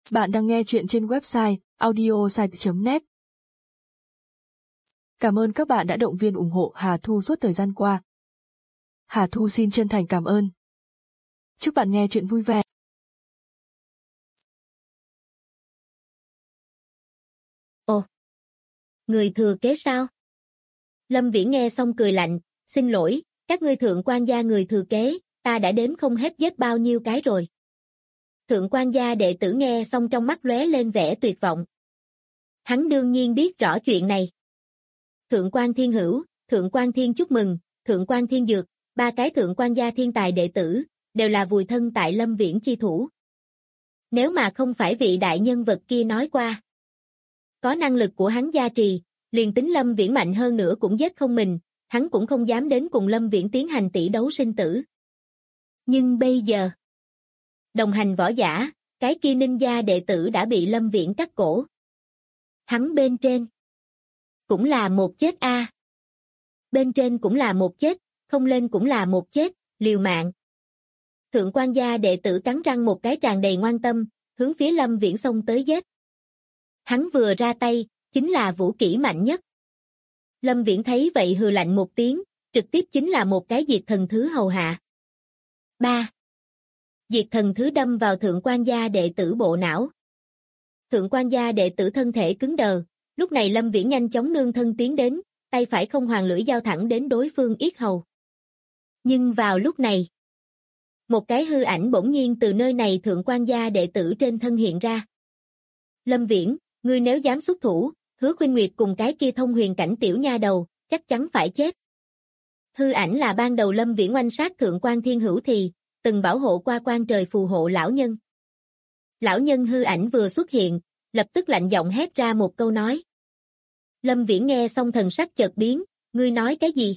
Bạn đang nghe chuyện trên website audiosite.net. Cảm ơn các bạn đã động viên ủng hộ Hà Thu suốt thời gian qua. Hà Thu xin chân thành cảm ơn. Chúc bạn nghe chuyện vui vẻ. Ồ, người thừa kế sao? Lâm Viễn nghe xong cười lạnh, xin lỗi, các ngươi thượng quan gia người thừa kế, ta đã đếm không hết giết bao nhiêu cái rồi. Thượng quan gia đệ tử nghe xong trong mắt lóe lên vẻ tuyệt vọng. Hắn đương nhiên biết rõ chuyện này. Thượng quan Thiên Hữu, Thượng quan Thiên chúc mừng, Thượng quan Thiên Dược, ba cái thượng quan gia thiên tài đệ tử, đều là vùi thân tại Lâm Viễn chi thủ. Nếu mà không phải vị đại nhân vật kia nói qua, có năng lực của hắn gia trì, liền tính Lâm Viễn mạnh hơn nữa cũng giết không mình, hắn cũng không dám đến cùng Lâm Viễn tiến hành tỷ đấu sinh tử. Nhưng bây giờ, đồng hành võ giả, cái kia ninh gia đệ tử đã bị Lâm Viễn cắt cổ. Hắn bên trên cũng là một chết a. Bên trên cũng là một chết, không lên cũng là một chết, liều mạng. Thượng quan gia đệ tử cắn răng một cái tràn đầy ngoan tâm, hướng phía Lâm Viễn xông tới giết. Hắn vừa ra tay, chính là vũ kỹ mạnh nhất. Lâm Viễn thấy vậy hừ lạnh một tiếng, trực tiếp chính là một cái diệt thần thứ hầu hạ. 3. Diệt thần thứ đâm vào thượng quan gia đệ tử bộ não. Thượng quan gia đệ tử thân thể cứng đờ, lúc này Lâm Viễn nhanh chóng nương thân tiến đến, tay phải không hoàng lưỡi dao thẳng đến đối phương yết hầu. Nhưng vào lúc này, một cái hư ảnh bỗng nhiên từ nơi này thượng quan gia đệ tử trên thân hiện ra. Lâm Viễn, ngươi nếu dám xuất thủ, Hứa Khuynh Nguyệt cùng cái kia thông huyền cảnh tiểu nha đầu, chắc chắn phải chết. Hư ảnh là ban đầu Lâm Viễn oanh sát thượng quan Thiên Hữu thì từng bảo hộ qua quan trời phù hộ lão nhân. Lão nhân hư ảnh vừa xuất hiện, lập tức lạnh giọng hét ra một câu nói. Lâm Viễn nghe xong thần sắc chợt biến, ngươi nói cái gì?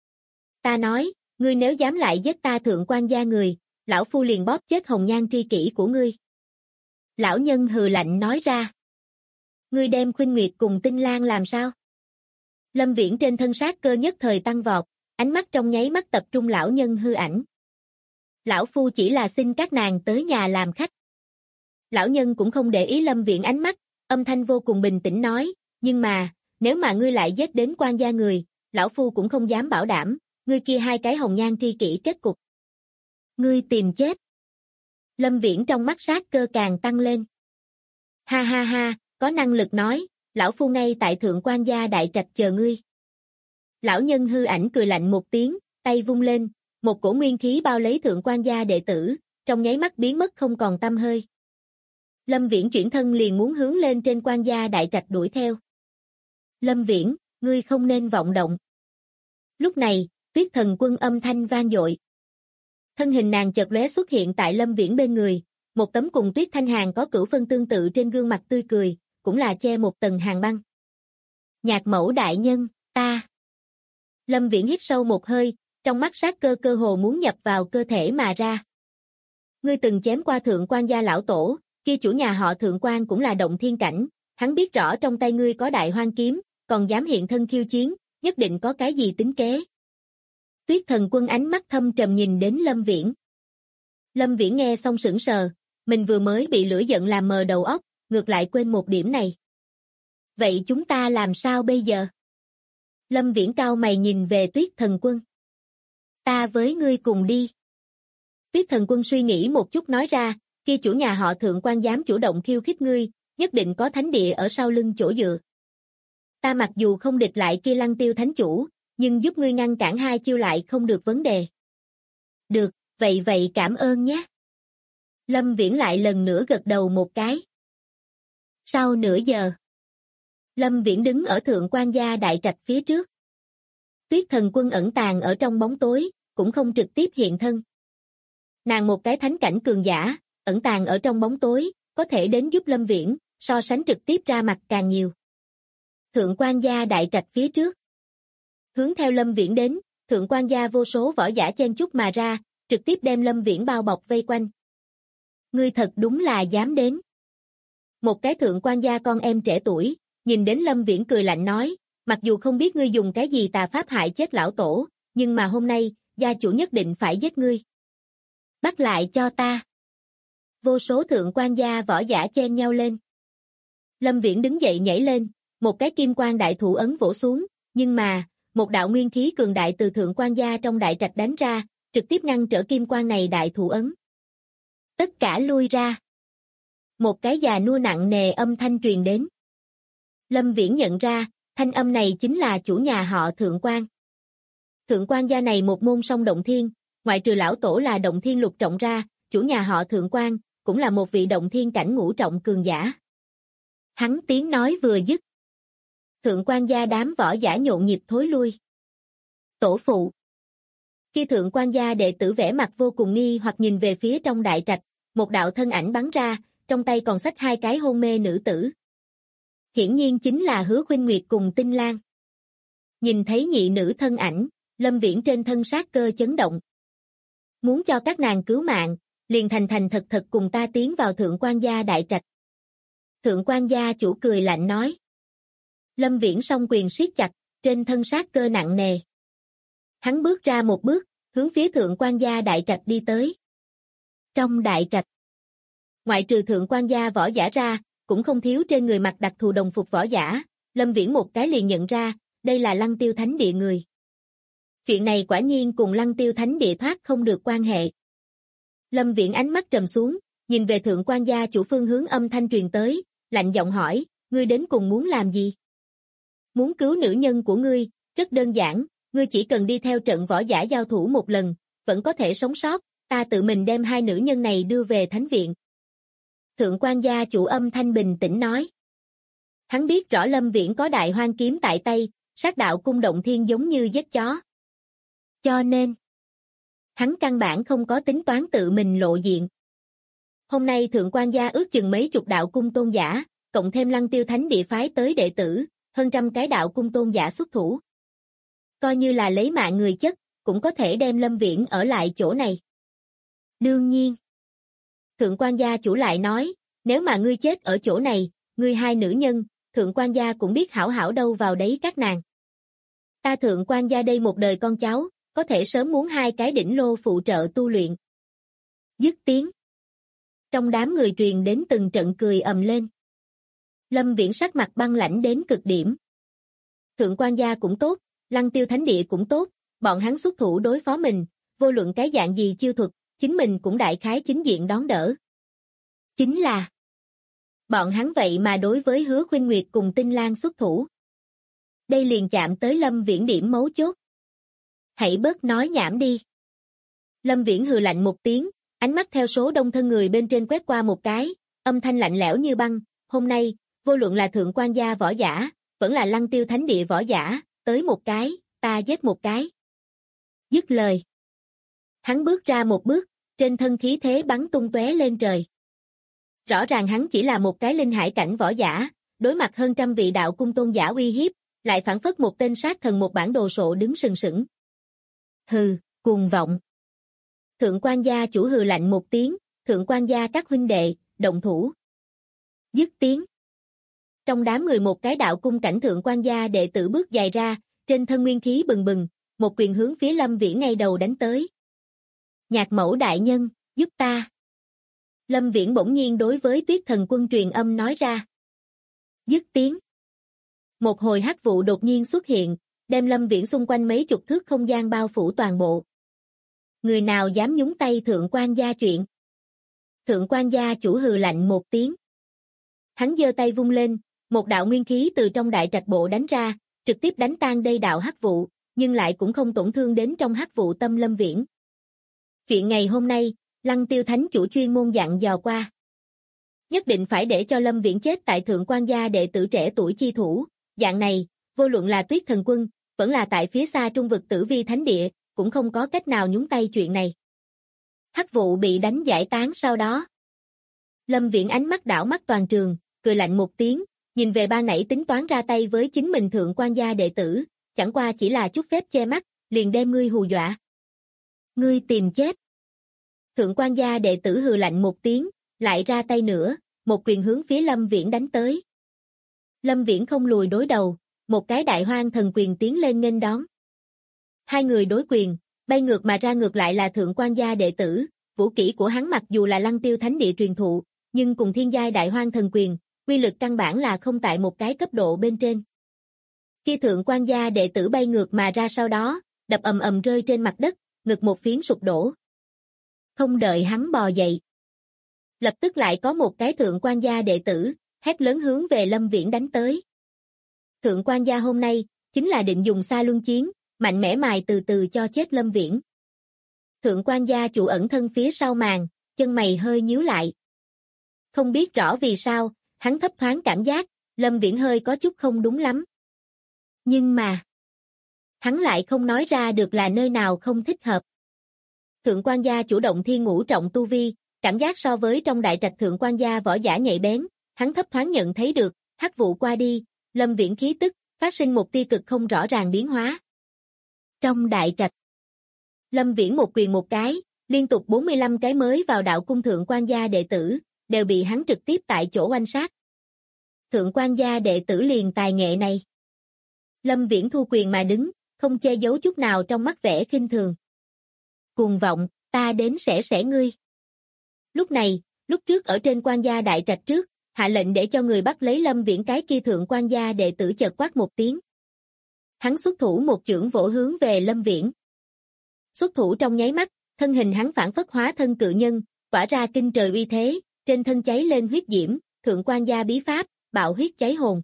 Ta nói, ngươi nếu dám lại giết ta thượng quan gia người, lão phu liền bóp chết hồng nhan tri kỷ của ngươi. Lão nhân hừ lạnh nói ra. Ngươi đem Khuynh Nguyệt cùng Tinh Lan làm sao? Lâm Viễn trên thân sát cơ nhất thời tăng vọt, ánh mắt trong nháy mắt tập trung lão nhân hư ảnh. Lão phu chỉ là xin các nàng tới nhà làm khách. Lão nhân cũng không để ý Lâm Viễn ánh mắt, âm thanh vô cùng bình tĩnh nói, nhưng mà, nếu mà ngươi lại giết đến quan gia người, lão phu cũng không dám bảo đảm, ngươi kia hai cái hồng nhan tri kỷ kết cục. Ngươi tìm chết. Lâm Viễn trong mắt sát cơ càng tăng lên. Ha ha ha, có năng lực nói, lão phu ngay tại thượng quan gia đại trạch chờ ngươi. Lão nhân hư ảnh cười lạnh một tiếng, tay vung lên, một cổ nguyên khí bao lấy thượng quan gia đệ tử, trong nháy mắt biến mất không còn tăm hơi. Lâm Viễn chuyển thân liền muốn hướng lên trên quan gia đại trạch đuổi theo. Lâm Viễn, ngươi không nên vọng động. Lúc này, Tuyết Thần Quân âm thanh vang dội. Thân hình nàng chợt lóe xuất hiện tại Lâm Viễn bên người, một tấm cùng Tuyết Thanh Hàn có cửu phân tương tự trên gương mặt tươi cười, cũng là che một tầng hàn băng. Nhạc mẫu đại nhân, ta. Lâm Viễn hít sâu một hơi, trong mắt sát cơ cơ hồ muốn nhập vào cơ thể mà ra. Ngươi từng chém qua thượng quan gia lão tổ, kia chủ nhà họ thượng quan cũng là động thiên cảnh, hắn biết rõ trong tay ngươi có đại hoang kiếm, còn dám hiện thân khiêu chiến, nhất định có cái gì tính kế. Tuyết Thần Quân ánh mắt thâm trầm nhìn đến Lâm Viễn. Lâm Viễn nghe xong sững sờ, mình vừa mới bị lửa giận làm mờ đầu óc, ngược lại quên một điểm này. Vậy chúng ta làm sao bây giờ? Lâm Viễn cau mày nhìn về Tuyết Thần Quân. Ta với ngươi cùng đi. Tuyết Thần Quân suy nghĩ một chút nói ra, kia chủ nhà họ thượng quan dám chủ động khiêu khích ngươi, nhất định có thánh địa ở sau lưng chỗ dựa. Ta mặc dù không địch lại kia Lăng Tiêu thánh chủ, nhưng giúp ngươi ngăn cản hai chiêu lại không được vấn đề. Được, vậy cảm ơn nhé. Lâm Viễn lại lần nữa gật đầu một cái. Sau nửa giờ, Lâm Viễn đứng ở thượng quan gia đại trạch phía trước. Tuyết Thần Quân ẩn tàng ở trong bóng tối, cũng không trực tiếp hiện thân. Nàng một cái thánh cảnh cường giả, ẩn tàng ở trong bóng tối, có thể đến giúp Lâm Viễn, so sánh trực tiếp ra mặt càng nhiều. Thượng quan gia đại trạch phía trước. Hướng theo Lâm Viễn đến, thượng quan gia vô số võ giả chen chúc mà ra, trực tiếp đem Lâm Viễn bao bọc vây quanh. Ngươi thật đúng là dám đến. Một cái thượng quan gia con em trẻ tuổi, nhìn đến Lâm Viễn cười lạnh nói, mặc dù không biết ngươi dùng cái gì tà pháp hại chết lão tổ, nhưng mà hôm nay, gia chủ nhất định phải giết ngươi. Bắt lại cho ta. Vô số thượng quan gia võ giả chen nhau lên. Lâm Viễn đứng dậy nhảy lên, một cái kim quan đại thủ ấn vỗ xuống, nhưng mà, một đạo nguyên khí cường đại từ thượng quan gia trong đại trạch đánh ra, trực tiếp ngăn trở kim quan này đại thủ ấn. Tất cả lui ra. Một cái già nua nặng nề âm thanh truyền đến. Lâm Viễn nhận ra, thanh âm này chính là chủ nhà họ Thượng quan. Thượng quan gia này một môn song động thiên, ngoại trừ lão tổ là động thiên lục trọng ra, chủ nhà họ Thượng quan, cũng là một vị động thiên cảnh ngũ trọng cường giả. Hắn tiếng nói vừa dứt. Thượng quan gia đám võ giả nhộn nhịp thối lui. Tổ phụ. Khi thượng quan gia đệ tử vẻ mặt vô cùng nghi hoặc nhìn về phía trong đại trạch, một đạo thân ảnh bắn ra, trong tay còn xách hai cái hôn mê nữ tử. Hiển nhiên chính là Hứa Khuynh Nguyệt cùng Tinh Lan. Nhìn thấy nhị nữ thân ảnh, Lâm Viễn trên thân sát cơ chấn động. Muốn cho các nàng cứu mạng, liền thành thành thật thật cùng ta tiến vào thượng quan gia đại trạch. Thượng quan gia chủ cười lạnh nói. Lâm Viễn song quyền siết chặt, trên thân sát cơ nặng nề. Hắn bước ra một bước, hướng phía thượng quan gia đại trạch đi tới. Trong đại trạch, ngoại trừ thượng quan gia võ giả ra, cũng không thiếu trên người mặc đặc thù đồng phục võ giả, Lâm Viễn một cái liền nhận ra, đây là Lăng Tiêu Thánh Địa người. Chuyện này quả nhiên cùng Lăng Tiêu Thánh Địa thoát không được quan hệ. Lâm Viễn ánh mắt trầm xuống, nhìn về thượng quan gia chủ phương hướng âm thanh truyền tới, lạnh giọng hỏi, ngươi đến cùng muốn làm gì? Muốn cứu nữ nhân của ngươi, rất đơn giản, ngươi chỉ cần đi theo trận võ giả giao thủ một lần, vẫn có thể sống sót, ta tự mình đem hai nữ nhân này đưa về thánh viện. Thượng quan gia chủ âm thanh bình tĩnh nói. Hắn biết rõ Lâm Viễn có đại hoang kiếm tại tay, sát đạo cung động thiên giống như giết chó. Cho nên, hắn căn bản không có tính toán tự mình lộ diện. Hôm nay thượng quan gia ước chừng mấy chục đạo cung tôn giả, cộng thêm Lăng Tiêu Thánh Địa phái tới đệ tử, hơn trăm cái đạo cung tôn giả xuất thủ. Coi như là lấy mạng người chất, cũng có thể đem Lâm Viễn ở lại chỗ này. Đương nhiên, thượng quan gia chủ lại nói, nếu mà ngươi chết ở chỗ này, ngươi hai nữ nhân, thượng quan gia cũng biết hảo hảo đâu vào đấy các nàng. Ta thượng quan gia đây một đời con cháu, có thể sớm muốn hai cái đỉnh lô phụ trợ tu luyện. Dứt tiếng. Trong đám người truyền đến từng trận cười ầm lên. Lâm Viễn sắc mặt băng lãnh đến cực điểm. Thượng quan gia cũng tốt, Lăng Tiêu Thánh Địa cũng tốt, bọn hắn xuất thủ đối phó mình, vô luận cái dạng gì chiêu thuật, chính mình cũng đại khái chính diện đón đỡ. Chính là bọn hắn vậy mà đối với Hứa Khuynh Nguyệt cùng Tinh Lan xuất thủ. Đây liền chạm tới Lâm Viễn điểm mấu chốt. Hãy bớt nói nhảm đi. Lâm Viễn hừ lạnh một tiếng, ánh mắt theo số đông thân người bên trên quét qua một cái, âm thanh lạnh lẽo như băng, hôm nay, vô luận là thượng quan gia võ giả, vẫn là Lăng Tiêu Thánh Địa võ giả, tới một cái, ta giết một cái. Dứt lời. Hắn bước ra một bước, trên thân khí thế bắn tung tóe lên trời. Rõ ràng hắn chỉ là một cái linh hải cảnh võ giả, đối mặt hơn trăm vị đạo cung tôn giả uy hiếp, lại phản phất một tên sát thần một bản đồ sộ đứng sừng sững. Hừ, cuồng vọng. Thượng quan gia chủ hừ lạnh một tiếng, thượng quan gia các huynh đệ, động thủ. Dứt tiếng. Trong đám người một cái đạo cung cảnh thượng quan gia đệ tử bước dài ra, trên thân nguyên khí bừng bừng, một quyền hướng phía Lâm Viễn ngay đầu đánh tới. Nhạc mẫu đại nhân, giúp ta. Lâm Viễn bỗng nhiên đối với Tuyết Thần Quân truyền âm nói ra. Dứt tiếng. Một hồi hắc vụ đột nhiên xuất hiện, đem Lâm Viễn xung quanh mấy chục thước không gian bao phủ toàn bộ. Người nào dám nhúng tay thượng quan gia chuyện? Thượng quan gia chủ hừ lạnh một tiếng. Hắn giơ tay vung lên, một đạo nguyên khí từ trong đại trạch bộ đánh ra, trực tiếp đánh tan đây đạo hắc vụ, nhưng lại cũng không tổn thương đến trong hắc vụ tâm Lâm Viễn. Chuyện ngày hôm nay, Lăng Tiêu Thánh chủ chuyên môn dặn dò qua. Nhất định phải để cho Lâm Viễn chết tại thượng quan gia đệ tử trẻ tuổi chi thủ, dạng này, vô luận là Tuyết Thần Quân, vẫn là tại phía xa trung vực Tử Vi Thánh Địa, cũng không có cách nào nhúng tay chuyện này. Hắc vụ bị đánh giải tán sau đó. Lâm Viễn ánh mắt đảo mắt toàn trường, cười lạnh một tiếng, nhìn về ban nãy tính toán ra tay với chính mình thượng quan gia đệ tử, chẳng qua chỉ là chút phép che mắt, liền đem ngươi hù dọa. Ngươi tìm chết. Thượng quan gia đệ tử hừ lạnh một tiếng, lại ra tay nữa, một quyền hướng phía Lâm Viễn đánh tới. Lâm Viễn không lùi đối đầu, một cái đại hoang thần quyền tiến lên nghênh đón. Hai người đối quyền, bay ngược mà ra ngược lại là thượng quan gia đệ tử, vũ kỹ của hắn mặc dù là Lăng Tiêu Thánh Địa truyền thụ, nhưng cùng thiên giai Đại Hoang Thần Quyền, uy lực căn bản là không tại một cái cấp độ bên trên. Khi thượng quan gia đệ tử bay ngược mà ra sau đó, đập ầm ầm rơi trên mặt đất, ngực một phiến sụp đổ. Không đợi hắn bò dậy, lập tức lại có một cái thượng quan gia đệ tử, hét lớn hướng về Lâm Viễn đánh tới. Thượng quan gia hôm nay, chính là định dùng xa luân chiến, mạnh mẽ mài từ từ cho chết Lâm Viễn. Thượng quan gia chủ ẩn thân phía sau màn, chân mày hơi nhíu lại. Không biết rõ vì sao, hắn thấp thoáng cảm giác, Lâm Viễn hơi có chút không đúng lắm. Nhưng mà, hắn lại không nói ra được là nơi nào không thích hợp. Thượng quan gia chủ động thiên ngũ trọng tu vi, cảm giác so với trong đại trạch thượng quan gia võ giả nhạy bén, hắn thấp thoáng nhận thấy được, hắc vụ qua đi, Lâm Viễn khí tức, phát sinh một tia cực không rõ ràng biến hóa. Trong đại trạch, Lâm Viễn một quyền một cái, liên tục 45 cái mới vào đạo cung thượng quan gia đệ tử, đều bị hắn trực tiếp tại chỗ oanh sát. Thượng quan gia đệ tử liền tài nghệ này. Lâm Viễn thu quyền mà đứng, không che giấu chút nào trong mắt vẻ khinh thường. Cuồng vọng, ta đến sẽ ngươi. Lúc này, lúc trước ở trên quan gia đại trạch trước, hạ lệnh để cho người bắt lấy Lâm Viễn cái kia thượng quan gia đệ tử chợt quát một tiếng. Hắn xuất thủ một chưởng vỗ hướng về Lâm Viễn. Xuất thủ trong nháy mắt, thân hình hắn phản phất hóa thân cự nhân, tỏa ra kinh trời uy thế, trên thân cháy lên huyết diễm, thượng quan gia bí pháp, bạo huyết cháy hồn.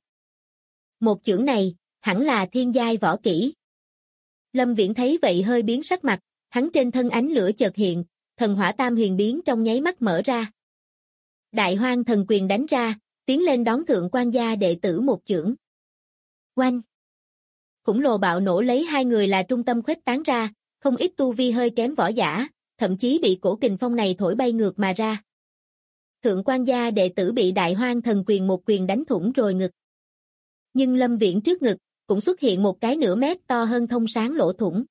Một chưởng này, hẳn là thiên giai võ kỹ. Lâm Viễn thấy vậy hơi biến sắc mặt, hắn trên thân ánh lửa chợt hiện, thần hỏa tam huyền biến trong nháy mắt mở ra. Đại Hoang Thần Quyền đánh ra, tiến lên đón thượng quan gia đệ tử một chưởng. Oanh! Khủng lồ bạo nổ lấy hai người là trung tâm khuếch tán ra, không ít tu vi hơi kém võ giả, thậm chí bị cổ kình phong này thổi bay ngược mà ra. Thượng quan gia đệ tử bị Đại Hoang Thần Quyền một quyền đánh thủng rồi ngực. Nhưng Lâm Viễn trước ngực, cũng xuất hiện một cái nửa mét to hơn thông sáng lỗ thủng.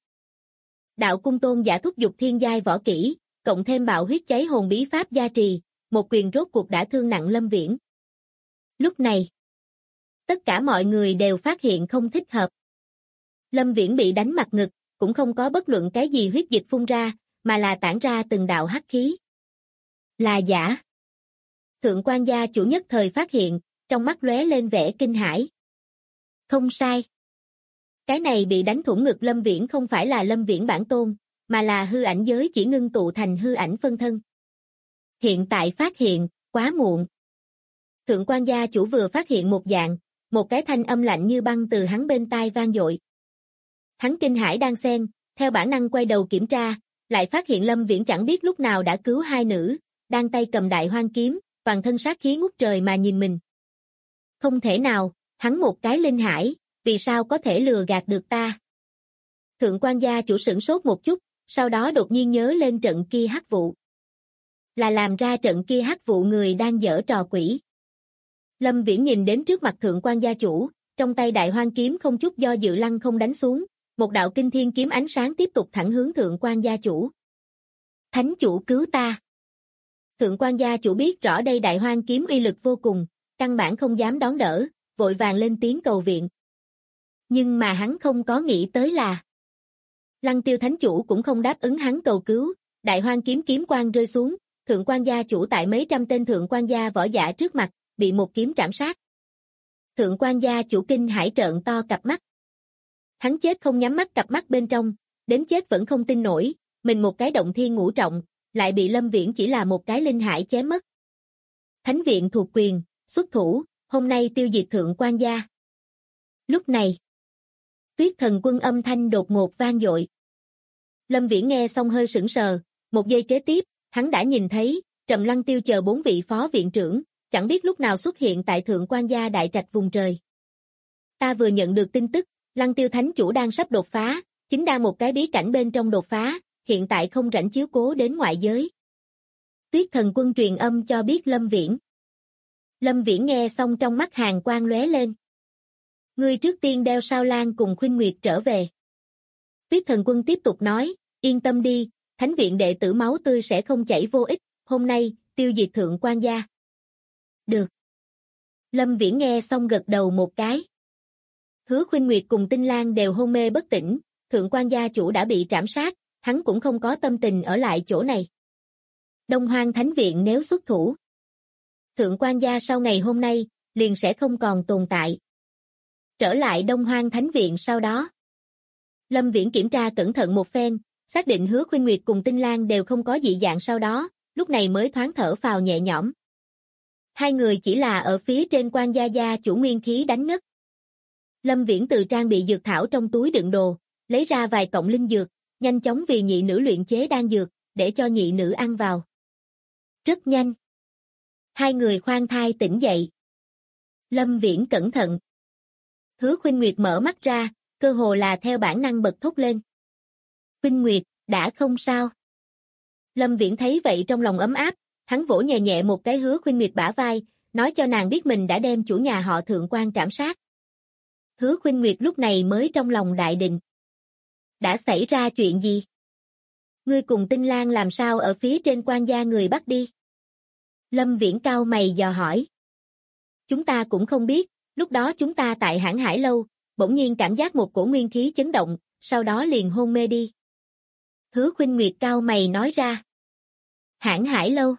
Đạo cung tôn giả thúc dục thiên giai võ kỹ, cộng thêm bạo huyết cháy hồn bí pháp gia trì, một quyền rốt cuộc đã thương nặng Lâm Viễn. Lúc này, tất cả mọi người đều phát hiện không thích hợp. Lâm Viễn bị đánh mặt ngực, cũng không có bất luận cái gì huyết dịch phun ra, mà là tản ra từng đạo hắc khí. Là giả. Thượng quan gia chủ nhất thời phát hiện, trong mắt lóe lên vẻ kinh hãi. Không sai. Cái này bị đánh thủng ngực Lâm Viễn không phải là Lâm Viễn bản tôn, mà là hư ảnh giới chỉ ngưng tụ thành hư ảnh phân thân. Hiện tại phát hiện, quá muộn. Thượng quan gia chủ vừa phát hiện một dạng, một cái thanh âm lạnh như băng từ hắn bên tai vang dội. Hắn kinh hãi đan xen, theo bản năng quay đầu kiểm tra, lại phát hiện Lâm Viễn chẳng biết lúc nào đã cứu hai nữ, đang tay cầm Đại Hoang kiếm, toàn thân sát khí ngút trời mà nhìn mình. Không thể nào, hắn một cái linh hải, vì sao có thể lừa gạt được ta? Thượng quan gia chủ sửng sốt một chút, sau đó đột nhiên nhớ lên trận kia hắc vụ. Là làm ra trận kia hắc vụ người đang giở trò quỷ. Lâm Viễn nhìn đến trước mặt thượng quan gia chủ, trong tay Đại Hoang kiếm không chút do dự lăng không đánh xuống, một đạo kinh thiên kiếm ánh sáng tiếp tục thẳng hướng thượng quan gia chủ. Thánh chủ cứu ta. Thượng quan gia chủ biết rõ đây Đại Hoang kiếm uy lực vô cùng, căn bản không dám đón đỡ, vội vàng lên tiếng cầu viện. Nhưng mà hắn không có nghĩ tới là Lăng Tiêu Thánh chủ cũng không đáp ứng hắn cầu cứu, Đại Hoang kiếm kiếm quang rơi xuống, thượng quan gia chủ tại mấy trăm tên thượng quan gia võ giả trước mặt, bị một kiếm trảm sát. Thượng quan gia chủ kinh hãi trợn to cặp mắt. Hắn chết không nhắm mắt cặp mắt bên trong, đến chết vẫn không tin nổi, mình một cái động thiên ngũ trọng, lại bị Lâm Viễn chỉ là một cái linh hải chém mất. Thánh viện thuộc quyền, xuất thủ, hôm nay tiêu diệt thượng quan gia. Lúc này, Tuyết Thần Quân âm thanh đột ngột vang dội. Lâm Viễn nghe xong hơi sững sờ, một giây kế tiếp, hắn đã nhìn thấy, Trầm Lăng Tiêu chờ 4 vị phó viện trưởng, chẳng biết lúc nào xuất hiện tại thượng quan gia đại trạch vùng trời. Ta vừa nhận được tin tức, Lăng Tiêu Thánh chủ đang sắp đột phá, chính đang một cái bí cảnh bên trong đột phá, hiện tại không rảnh chiếu cố đến ngoại giới. Tuyết Thần Quân truyền âm cho biết Lâm Viễn. Lâm Viễn nghe xong trong mắt hàn quang lóe lên. Ngươi trước tiên đeo Sao Lan cùng Khuynh Nguyệt trở về. Tuyết Thần Quân tiếp tục nói, yên tâm đi, Thánh viện đệ tử máu tươi sẽ không chảy vô ích, hôm nay, tiêu diệt thượng quan gia. Được. Lâm Viễn nghe xong gật đầu một cái. Hứa Khuynh Nguyệt cùng Tinh Lan đều hôn mê bất tỉnh, thượng quan gia chủ đã bị trảm sát, hắn cũng không có tâm tình ở lại chỗ này. Đông Hoang Thánh Viện nếu xuất thủ, Thượng quan gia sau ngày hôm nay, liền sẽ không còn tồn tại. Trở lại Đông Hoang Thánh Viện sau đó. Lâm Viễn kiểm tra cẩn thận một phen, xác định Hứa Khuynh Nguyệt cùng Tinh Lan đều không có dị dạng sau đó, lúc này mới thoáng thở phào nhẹ nhõm. Hai người chỉ là ở phía trên quan gia chủ nguyên khí đánh ngất. Lâm Viễn từ trang bị dược thảo trong túi đựng đồ, lấy ra vài cọng linh dược, nhanh chóng vì nhị nữ luyện chế đan dược, để cho nhị nữ ăn vào. Rất nhanh. Hai người khoan thai tỉnh dậy. Lâm Viễn cẩn thận. Hứa Khuynh Nguyệt mở mắt ra, cơ hồ là theo bản năng bật thốt lên. Khuynh Nguyệt, đã không sao. Lâm Viễn thấy vậy trong lòng ấm áp, hắn vỗ nhẹ nhẹ một cái Hứa Khuynh Nguyệt bả vai, nói cho nàng biết mình đã đem chủ nhà họ Thượng quan trảm sát. Hứa Khuynh Nguyệt lúc này mới trong lòng đại định. Đã xảy ra chuyện gì? Ngươi cùng Tinh Lan làm sao ở phía trên quan gia người bắt đi? Lâm Viễn cau mày dò hỏi. Chúng ta cũng không biết, lúc đó chúng ta tại Hãn Hải Lâu, bỗng nhiên cảm giác một cổ nguyên khí chấn động, sau đó liền hôn mê đi. Hứa Khuynh Nguyệt cau mày nói ra. Hãn Hải Lâu.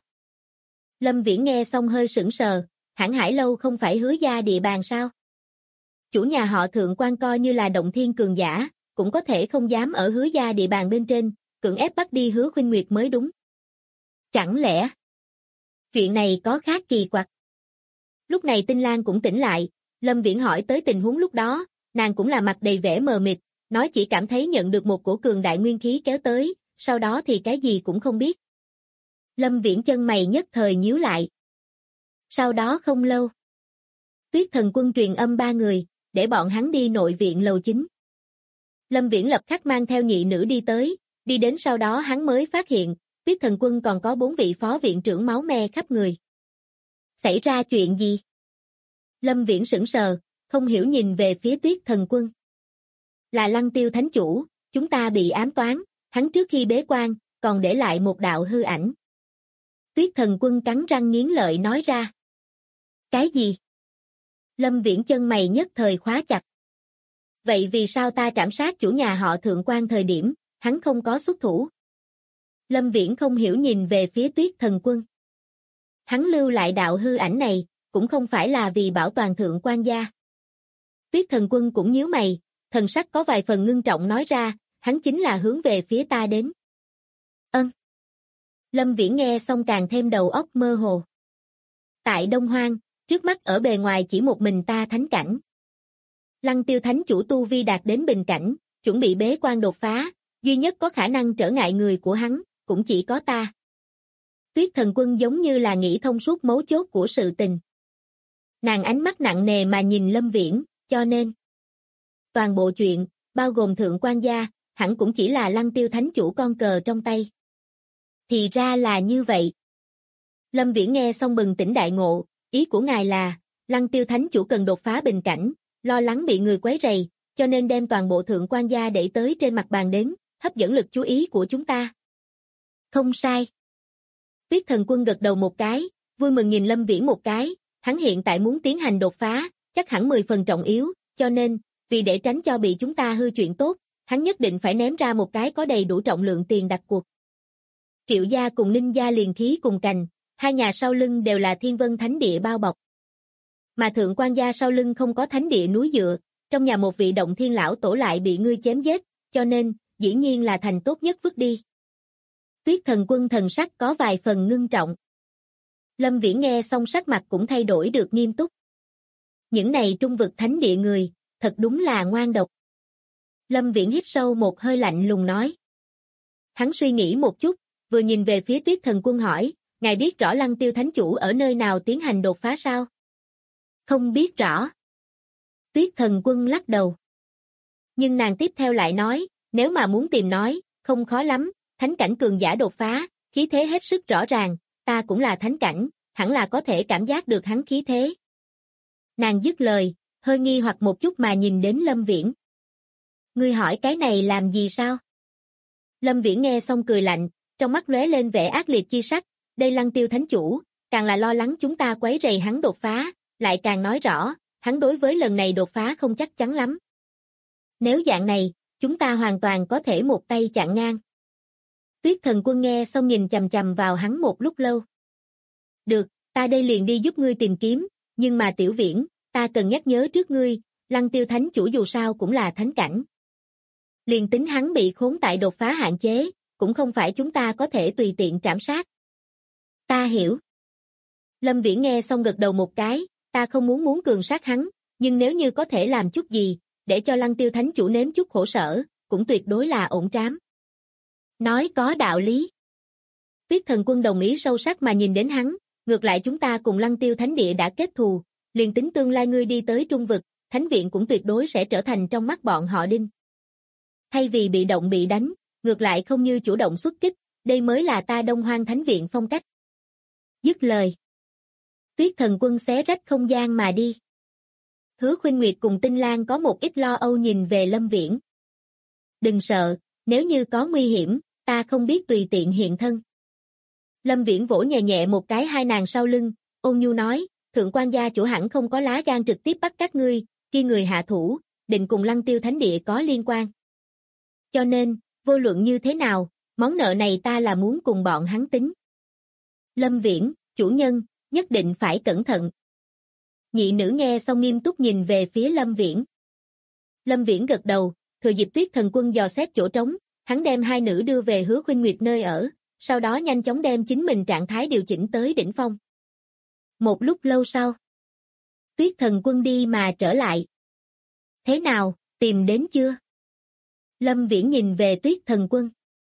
Lâm Viễn nghe xong hơi sững sờ, Hãn Hải Lâu không phải Hứa gia địa bàn sao? Chủ nhà họ Thượng quan coi như là động thiên cường giả, cũng có thể không dám ở Hứa gia địa bàn bên trên, cưỡng ép bắt đi Hứa Khuynh Nguyệt mới đúng. Chẳng lẽ chuyện này có khác kỳ quặc? Lúc này Tinh Lan cũng tỉnh lại, Lâm Viễn hỏi tới tình huống lúc đó, nàng cũng là mặt đầy vẻ mờ mịt, nói chỉ cảm thấy nhận được một cổ cường đại nguyên khí kéo tới, sau đó thì cái gì cũng không biết. Lâm Viễn chân mày nhất thời nhíu lại. Sau đó không lâu, Tuyết Thần Quân truyền âm 3 người, để bọn hắn đi nội viện lầu chính. Lâm Viễn lập khắc mang theo nhị nữ đi tới, đi đến sau đó hắn mới phát hiện, Tuyết Thần Quân còn có 4 vị phó viện trưởng máu me khắp người. Xảy ra chuyện gì? Lâm Viễn sững sờ, không hiểu nhìn về phía Tuyết Thần Quân. Là Lăng Tiêu Thánh Chủ, chúng ta bị ám toán, hắn trước khi bế quan, còn để lại một đạo hư ảnh. Tuyết Thần Quân cắn răng nghiến lợi nói ra. Cái gì? Lâm Viễn chân mày nhất thời khóa chặt. Vậy vì sao ta trảm sát chủ nhà họ Thượng quan thời điểm, hắn không có xuất thủ? Lâm Viễn không hiểu nhìn về phía Tuyết Thần Quân. Hắn lưu lại đạo hư ảnh này, cũng không phải là vì bảo toàn Thượng quan gia. Tuyết Thần Quân cũng nhíu mày, thần sắc có vài phần ngưng trọng nói ra, hắn chính là hướng về phía ta đến. Ân. Lâm Viễn nghe xong càng thêm đầu óc mơ hồ. Tại Đông Hoang, trước mắt ở bề ngoài chỉ một mình ta thánh cảnh. Lăng Tiêu Thánh Chủ tu vi đạt đến bình cảnh, chuẩn bị bế quan đột phá, duy nhất có khả năng trở ngại người của hắn, cũng chỉ có ta. Tuyết Thần Quân giống như là nghĩ thông suốt mấu chốt của sự tình. Nàng ánh mắt nặng nề mà nhìn Lâm Viễn, cho nên toàn bộ chuyện, bao gồm Thượng quan gia, hẳn cũng chỉ là Lăng Tiêu Thánh Chủ con cờ trong tay. Thì ra là như vậy. Lâm Viễn nghe xong bừng tỉnh đại ngộ, ý của ngài là, Lăng Tiêu Thánh Chủ cần đột phá bình cảnh, lo lắng bị người quấy rầy, cho nên đem toàn bộ Thượng quan gia đẩy tới trên mặt bàn đến, hấp dẫn lực chú ý của chúng ta. Không sai. Tuyết Thần Quân gật đầu một cái, vui mừng nhìn Lâm Viễn một cái, hắn hiện tại muốn tiến hành đột phá, chắc hẳn 10 phần trọng yếu, cho nên, vì để tránh cho bị chúng ta hư chuyện tốt, hắn nhất định phải ném ra một cái có đầy đủ trọng lượng tiền đặt cuộc. Triệu gia cùng Ninh gia liền khí cùng cành, hai nhà sau lưng đều là Thiên Vân Thánh Địa bao bọc. Mà Thượng quan gia sau lưng không có thánh địa núi dựa, trong nhà một vị động thiên lão tổ lại bị ngươi chém giết, cho nên, dĩ nhiên là thành tốt nhất vứt đi. Tuyết Thần Quân thần sắc có vài phần ngưng trọng. Lâm Viễn nghe xong sắc mặt cũng thay đổi được nghiêm túc. Những này trung vực thánh địa người, thật đúng là ngoan độc. Lâm Viễn hít sâu một hơi lạnh lùng nói. Hắn suy nghĩ một chút, vừa nhìn về phía Tuyết Thần Quân hỏi, ngài biết rõ Lăng Tiêu Thánh Chủ ở nơi nào tiến hành đột phá sao? Không biết rõ. Tuyết Thần Quân lắc đầu. Nhưng nàng tiếp theo lại nói, nếu mà muốn tìm nói, không khó lắm, thánh cảnh cường giả đột phá, khí thế hết sức rõ ràng, ta cũng là thánh cảnh, hẳn là có thể cảm giác được hắn khí thế. Nàng dứt lời, hơi nghi hoặc một chút mà nhìn đến Lâm Viễn. Ngươi hỏi cái này làm gì sao? Lâm Viễn nghe xong cười lạnh, trong mắt lóe lên vẻ ác liệt chi sắc, đây Lăng Tiêu Thánh Chủ, càng là lo lắng chúng ta quấy rầy hắn đột phá, lại càng nói rõ, hắn đối với lần này đột phá không chắc chắn lắm. Nếu dạng này, chúng ta hoàn toàn có thể một tay chặn ngang. Tuyết Thần Quân nghe xong nhìn chằm chằm vào hắn một lúc lâu. Được, ta đây liền đi giúp ngươi tìm kiếm, nhưng mà Tiểu Viễn, ta cần nhắc nhớ trước ngươi, Lăng Tiêu Thánh Chủ dù sao cũng là thánh cảnh. Liền tính hắn bị khốn tại đột phá hạn chế, cũng không phải chúng ta có thể tùy tiện trảm sát. Ta hiểu. Lâm Viễn nghe xong gật đầu một cái, ta không muốn cường sát hắn, nhưng nếu như có thể làm chút gì, để cho Lăng Tiêu Thánh Chủ nếm chút khổ sở, cũng tuyệt đối là ổn trám. Nói có đạo lý. Tuyết Thần Quân đồng ý sâu sắc mà nhìn đến hắn, ngược lại chúng ta cùng Lăng Tiêu Thánh Địa đã kết thù, liền tính tương lai ngươi đi tới Trung Vực, Thánh Viện cũng tuyệt đối sẽ trở thành trong mắt bọn họ đinh. Thay vì bị động bị đánh, ngược lại không như chủ động xuất kích, đây mới là ta Đông Hoang Thánh Viện phong cách. Dứt lời. Tuyết Thần Quân xé rách không gian mà đi. Hứa Khuynh Nguyệt cùng Tinh Lan có một ít lo âu nhìn về Lâm Viễn. Đừng sợ, nếu như có nguy hiểm, ta không biết tùy tiện hiện thân. Lâm Viễn vỗ nhẹ nhẹ một cái hai nàng sau lưng, ôn nhu nói, Thượng quan gia chủ hẳn không có lá gan trực tiếp bắt các ngươi, khi người hạ thủ, định cùng Lăng Tiêu Thánh Địa có liên quan. Cho nên, vô luận như thế nào, món nợ này ta là muốn cùng bọn hắn tính. Lâm Viễn, chủ nhân, nhất định phải cẩn thận. Nhị nữ nghe xong nghiêm túc nhìn về phía Lâm Viễn. Lâm Viễn gật đầu, thừa dịp Tuyết Thần Quân dò xét chỗ trống, hắn đem hai nữ đưa về Hứa Khuynh Nguyệt nơi ở, sau đó nhanh chóng đem chính mình trạng thái điều chỉnh tới đỉnh phong. Một lúc lâu sau, Tuyết Thần Quân đi mà trở lại. Thế nào, tìm đến chưa? Lâm Viễn nhìn về Tuyết Thần Quân.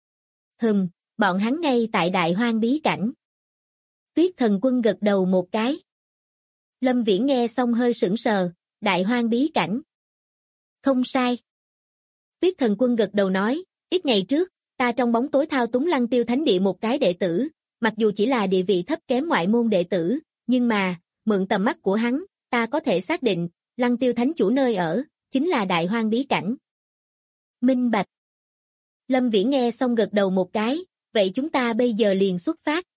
Bọn hắn ngay tại Đại Hoang bí cảnh. Tuyết Thần Quân gật đầu một cái. Lâm Viễn nghe xong hơi sững sờ, Đại Hoang bí cảnh. Không sai. Tuyết Thần Quân gật đầu nói, ít ngày trước, ta trong bóng tối thao túng Lăng Tiêu Thánh Địa một cái đệ tử, mặc dù chỉ là địa vị thấp kém ngoại môn đệ tử, nhưng mà, mượn tầm mắt của hắn, ta có thể xác định, Lăng Tiêu Thánh Chủ nơi ở, chính là Đại Hoang bí cảnh. Minh bạch. Lâm Viễn nghe xong gật đầu một cái, vậy chúng ta bây giờ liền xuất phát.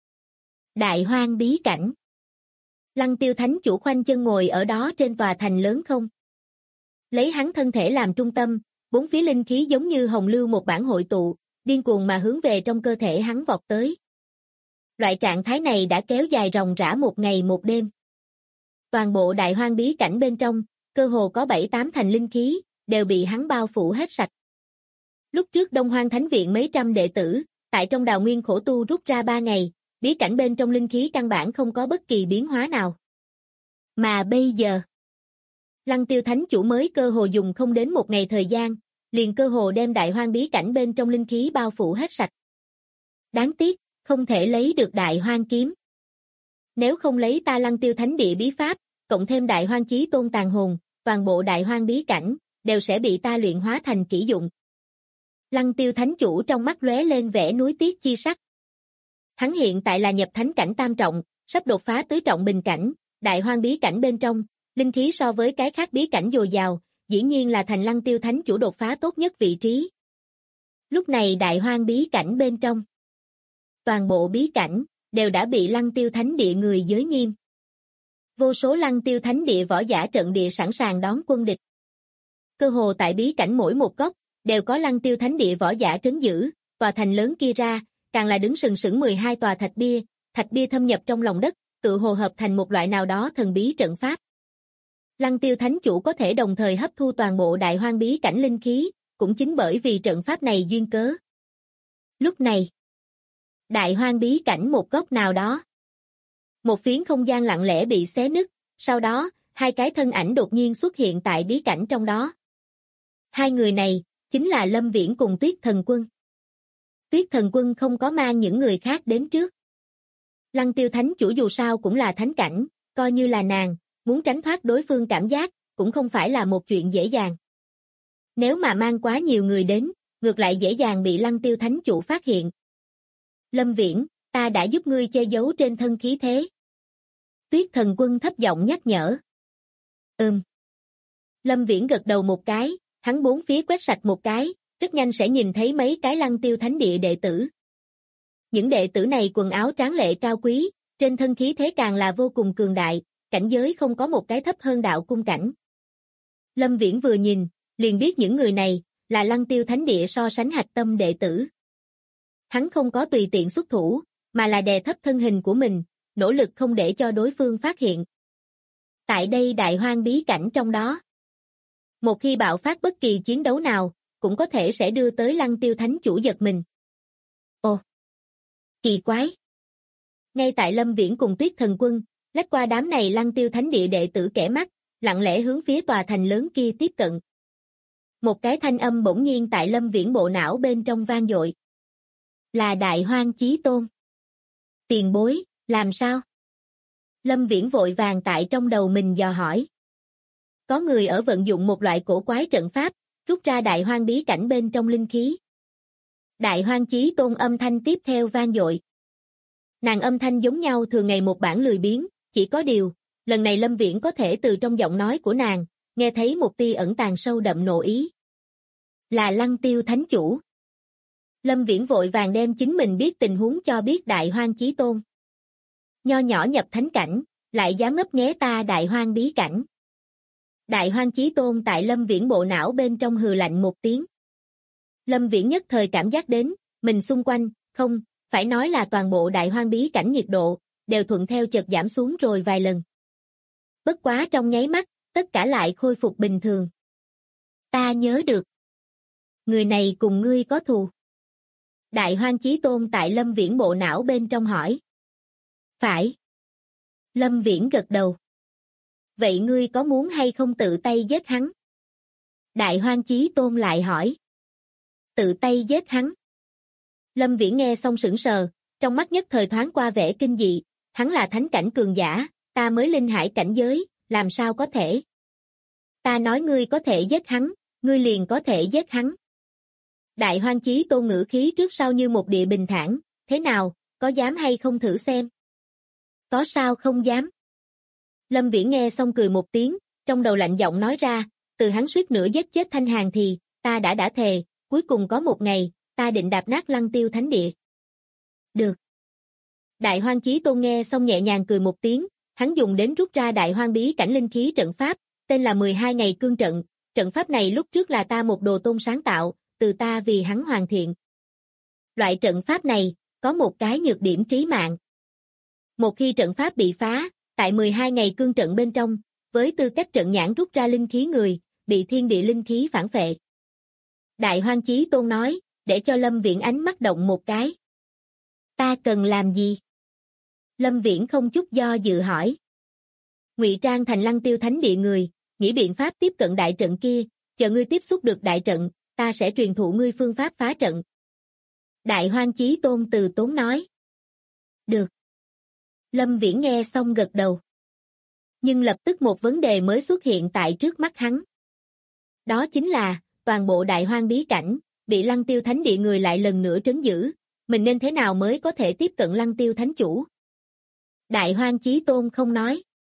Đại Hoang bí cảnh. Lăng Tiêu Thánh Chủ khoanh chân ngồi ở đó trên tòa thành lớn không? Lấy hắn thân thể làm trung tâm, bốn phía linh khí giống như hồng lưu một bản hội tụ, điên cuồng mà hướng về trong cơ thể hắn vọt tới. Loại trạng thái này đã kéo dài ròng rã một ngày một đêm. Toàn bộ Đại Hoang bí cảnh bên trong, cơ hồ có 7-8 thành linh khí, đều bị hắn bao phủ hết sạch. Lúc trước Đông Hoang Thánh Viện mấy trăm đệ tử, tại trong đào nguyên khổ tu rút ra 3 ngày, bí cảnh bên trong linh khí căn bản không có bất kỳ biến hóa nào. Mà bây giờ, Lăng Tiêu Thánh Chủ mới cơ hồ dùng không đến một ngày thời gian, liền cơ hồ đem Đại Hoang bí cảnh bên trong linh khí bao phủ hết sạch. Đáng tiếc, không thể lấy được Đại Hoang kiếm. Nếu không lấy ta Lăng Tiêu Thánh Địa bí pháp, cộng thêm Đại Hoang Chí Tôn tàn hồn, toàn bộ Đại Hoang bí cảnh đều sẽ bị ta luyện hóa thành kỹ dụng. Lăng Tiêu Thánh Chủ trong mắt lóe lên vẻ nuối tiếc chi sắc. Hắn hiện tại là nhập thánh cảnh tam trọng, sắp đột phá tứ trọng bình cảnh, Đại Hoang bí cảnh bên trong, linh khí so với cái khác bí cảnh dồi dào, dĩ nhiên là thành Lăng Tiêu Thánh Chủ đột phá tốt nhất vị trí. Lúc này Đại Hoang bí cảnh bên trong, toàn bộ bí cảnh đều đã bị Lăng Tiêu Thánh Địa người giới nghiêm. Vô số Lăng Tiêu Thánh Địa võ giả trận địa sẵn sàng đón quân địch. Cơ hồ tại bí cảnh mỗi một góc, đều có Lăng Tiêu Thánh Địa võ giả trấn giữ, tòa thành lớn kia ra, càng là đứng sừng sững 12 tòa thạch bia thâm nhập trong lòng đất, tự hồ hợp thành một loại nào đó thần bí trận pháp. Lăng Tiêu Thánh Chủ có thể đồng thời hấp thu toàn bộ Đại Hoang bí cảnh linh khí, cũng chính bởi vì trận pháp này duyên cớ. Lúc này, Đại Hoang bí cảnh một góc nào đó, một phiến không gian lặng lẽ bị xé nứt, sau đó, hai cái thân ảnh đột nhiên xuất hiện tại bí cảnh trong đó. Hai người này, chính là Lâm Viễn cùng Tuyết Thần Quân. Tuyết Thần Quân không có mang những người khác đến trước. Lăng Tiêu Thánh Chủ dù sao cũng là thánh cảnh, coi như là nàng, muốn tránh thoát đối phương cảm giác, cũng không phải là một chuyện dễ dàng. Nếu mà mang quá nhiều người đến, ngược lại dễ dàng bị Lăng Tiêu Thánh Chủ phát hiện. Lâm Viễn, ta đã giúp ngươi che giấu trên thân khí thế. Tuyết Thần Quân thấp giọng nhắc nhở. Lâm Viễn gật đầu một cái, hắn bốn phía quét sạch một cái, rất nhanh sẽ nhìn thấy mấy cái Lăng Tiêu Thánh Địa đệ tử. Những đệ tử này quần áo tráng lệ cao quý, trên thân khí thế càng là vô cùng cường đại, cảnh giới không có một cái thấp hơn đạo cung cảnh. Lâm Viễn vừa nhìn, liền biết những người này là Lăng Tiêu Thánh Địa so sánh hạch tâm đệ tử. hắn không có tùy tiện xuất thủ, mà là đè thấp thân hình của mình, nỗ lực không để cho đối phương phát hiện. Tại đây đại hoang bí cảnh trong đó, một khi bạo phát bất kỳ chiến đấu nào, cũng có thể sẽ đưa tới Lăng Tiêu Thánh Chủ giật mình. Ồ! Kỳ quái! Ngay tại Lâm Viễn cùng Tuyết Thần Quân, lách qua đám này Lăng Tiêu Thánh Địa đệ tử kẻ mắt, lặng lẽ hướng phía tòa thành lớn kia tiếp cận. Một cái thanh âm bỗng nhiên tại Lâm Viễn bộ não bên trong vang dội. Là Đại Hoang Chí Tôn. Tiền bối, làm sao? Lâm Viễn vội vàng tại trong đầu mình dò hỏi. Có người ở vận dụng một loại cổ quái trận pháp, rút ra Đại Hoang bí cảnh bên trong linh khí. Đại Hoang Chí Tôn âm thanh tiếp theo vang dội. Nàng âm thanh giống nhau thường ngày một bản lười biếng, chỉ có điều, lần này Lâm Viễn có thể từ trong giọng nói của nàng, nghe thấy một tia ẩn tàng sâu đậm nộ ý. Là Lăng Tiêu Thánh Chủ. Lâm Viễn vội vàng đem chính mình biết tình huống cho biết Đại Hoang Chí Tôn. Nho nhỏ nhập thánh cảnh, lại dám ngấp nghé ta Đại Hoang bí cảnh. Đại Hoang Chí Tôn tại Lâm Viễn bộ não bên trong hừ lạnh một tiếng. Lâm Viễn nhất thời cảm giác đến, mình xung quanh, không, phải nói là toàn bộ Đại Hoang bí cảnh nhiệt độ, đều thuận theo chợt giảm xuống rồi vài lần. Bất quá trong nháy mắt, tất cả lại khôi phục bình thường. Ta nhớ được. Người này cùng ngươi có thù. Đại Hoang Chí Tôn tại Lâm Viễn bộ não bên trong hỏi. Phải. Lâm Viễn gật đầu. Vậy ngươi có muốn hay không tự tay giết hắn? Đại Hoang Chí Tôn lại hỏi. Tự tay giết hắn. Lâm Viễn nghe xong sững sờ, trong mắt nhất thời thoáng qua vẻ kinh dị, hắn là thánh cảnh cường giả, ta mới linh hải cảnh giới, làm sao có thể? Ta nói ngươi có thể giết hắn, ngươi liền có thể giết hắn. Đại Hoang Chí Tôn ngữ khí trước sau như một địa bình thản, thế nào, có dám hay không thử xem? Có sao không dám? Lâm Viễn nghe xong cười một tiếng, trong đầu lạnh giọng nói ra, từ hắn suýt nữa giết chết Thanh Hàn thì, ta đã thề, cuối cùng có một ngày, ta định đạp nát Lăng Tiêu Thánh Địa. Được. Đại Hoang Chí Tôn nghe xong nhẹ nhàng cười một tiếng, hắn dùng đến rút ra Đại Hoang bí cảnh linh khí trận pháp, tên là 12 ngày cương trận, trận pháp này lúc trước là ta một đồ tôn sáng tạo, từ ta vì hắn hoàn thiện. Loại trận pháp này, có một cái nhược điểm trí mạng. Một khi trận pháp bị phá, tại 12 ngày cương trận bên trong, với tư cách trận nhãn rút ra linh khí người, bị thiên địa linh khí phản phệ. Đại Hoang Chí Tôn nói, để cho Lâm Viễn ánh mắt động một cái. Ta cần làm gì? Lâm Viễn không chút do dự hỏi. Ngụy trang thành Lăng Tiêu Thánh Địa người, nghĩ biện pháp tiếp cận đại trận kia, chờ ngươi tiếp xúc được đại trận, ta sẽ truyền thụ ngươi phương pháp phá trận. Đại Hoang Chí Tôn từ tốn nói. Được. Lâm Viễn nghe xong gật đầu. Nhưng lập tức một vấn đề mới xuất hiện tại trước mắt hắn. Đó chính là, toàn bộ Đại Hoang bí cảnh, bị Lăng Tiêu Thánh Địa người lại lần nữa trấn giữ, mình nên thế nào mới có thể tiếp cận Lăng Tiêu Thánh Chủ? Đại Hoang Chí Tôn không nói.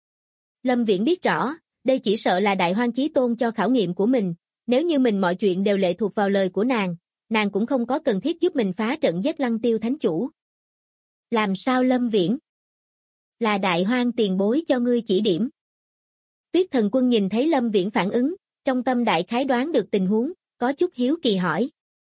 Lâm Viễn biết rõ, đây chỉ sợ là Đại Hoang Chí Tôn cho khảo nghiệm của mình, nếu như mình mọi chuyện đều lệ thuộc vào lời của nàng cũng không có cần thiết giúp mình phá trận giết Lăng Tiêu Thánh Chủ. Làm sao Lâm Viễn? Là Đại Hoang tiền bối cho ngươi chỉ điểm. Tuyết Thần Quân nhìn thấy Lâm Viễn phản ứng, trong tâm đại khái đoán được tình huống, có chút hiếu kỳ hỏi.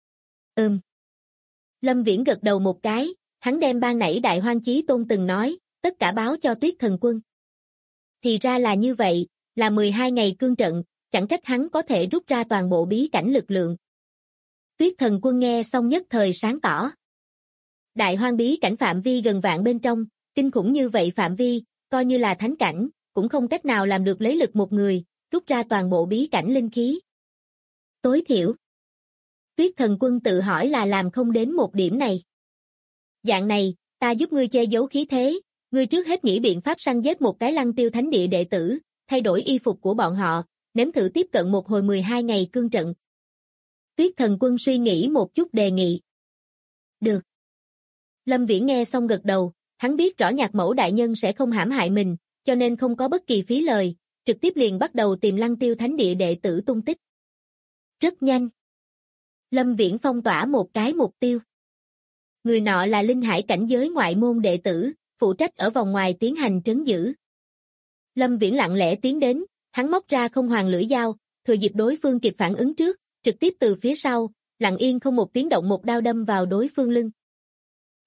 Lâm Viễn gật đầu một cái, hắn đem ban nãy Đại Hoang Chí Tôn từng nói, tất cả báo cho Tuyết Thần Quân. Thì ra là như vậy, là 12 ngày cương trận, chẳng trách hắn có thể rút ra toàn bộ bí cảnh lực lượng. Tuyết Thần Quân nghe xong nhất thời sáng tỏ. Đại Hoang bí cảnh phạm vi gần vạn bên trong, kinh khủng như vậy phạm vi, coi như là thánh cảnh, cũng không cách nào làm được lấy lực một người, rút ra toàn bộ bí cảnh linh khí. Tối thiểu. Tuyết Thần Quân tự hỏi là làm không đến một điểm này. Dạng này, ta giúp ngươi che giấu khí thế, ngươi trước hết nghĩ biện pháp săn giết một cái Lăng Tiêu Thánh Địa đệ tử, thay đổi y phục của bọn họ, nếm thử tiếp cận một hồi 12 ngày cương trận. Tuyết Thần Quân suy nghĩ một chút đề nghị. Được. Lâm Viễn nghe xong gật đầu, hắn biết rõ Nhạc Mẫu đại nhân sẽ không hãm hại mình, cho nên không có bất kỳ phí lời, trực tiếp liền bắt đầu tìm Lăng Tiêu Thánh Địa đệ tử tung tích. Rất nhanh. Lâm Viễn phong tỏa một cái mục tiêu. Người nọ là linh hải cảnh giới ngoại môn đệ tử, phụ trách ở vòng ngoài tiến hành trấn giữ. Lâm Viễn lặng lẽ tiến đến, hắn móc ra không hoàng lưỡi dao, thừa dịp đối phương kịp phản ứng trước, trực tiếp từ phía sau, lặng yên không một tiếng động một đao đâm vào đối phương lưng.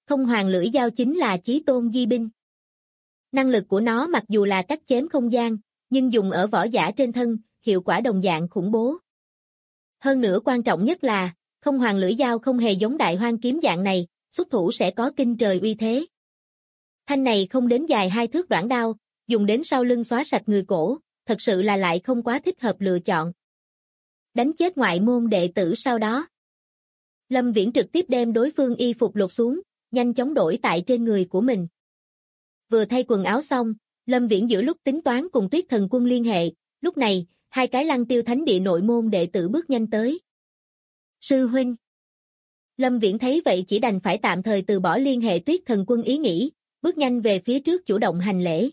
Không hoàng lưỡi dao chính là chí tôn di binh. Năng lực của nó mặc dù là cắt chém không gian, nhưng dùng ở võ giả trên thân, hiệu quả đồng dạng khủng bố. Hơn nữa quan trọng nhất là, không hoàng lưỡi dao không hề giống đại hoang kiếm dạng này, xuất thủ sẽ có kinh trời uy thế. Thanh này không đến dài 2 thước đoạn đao, dùng đến sau lưng xóa sạch người cổ, thật sự là lại không quá thích hợp lựa chọn. Đánh chết ngoại môn đệ tử sau đó. Lâm Viễn trực tiếp đem đối phương y phục lột xuống, nhanh chóng đổi tại trên người của mình. Vừa thay quần áo xong, Lâm Viễn giữa lúc tính toán cùng Tuyết Thần Quân liên hệ, lúc này, 2 cái Lăng Tiêu Thánh Địa nội môn đệ tử bước nhanh tới. Sư huynh. Lâm Viễn thấy vậy chỉ đành phải tạm thời từ bỏ liên hệ Tuyết Thần Quân ý nghĩ, bước nhanh về phía trước chủ động hành lễ.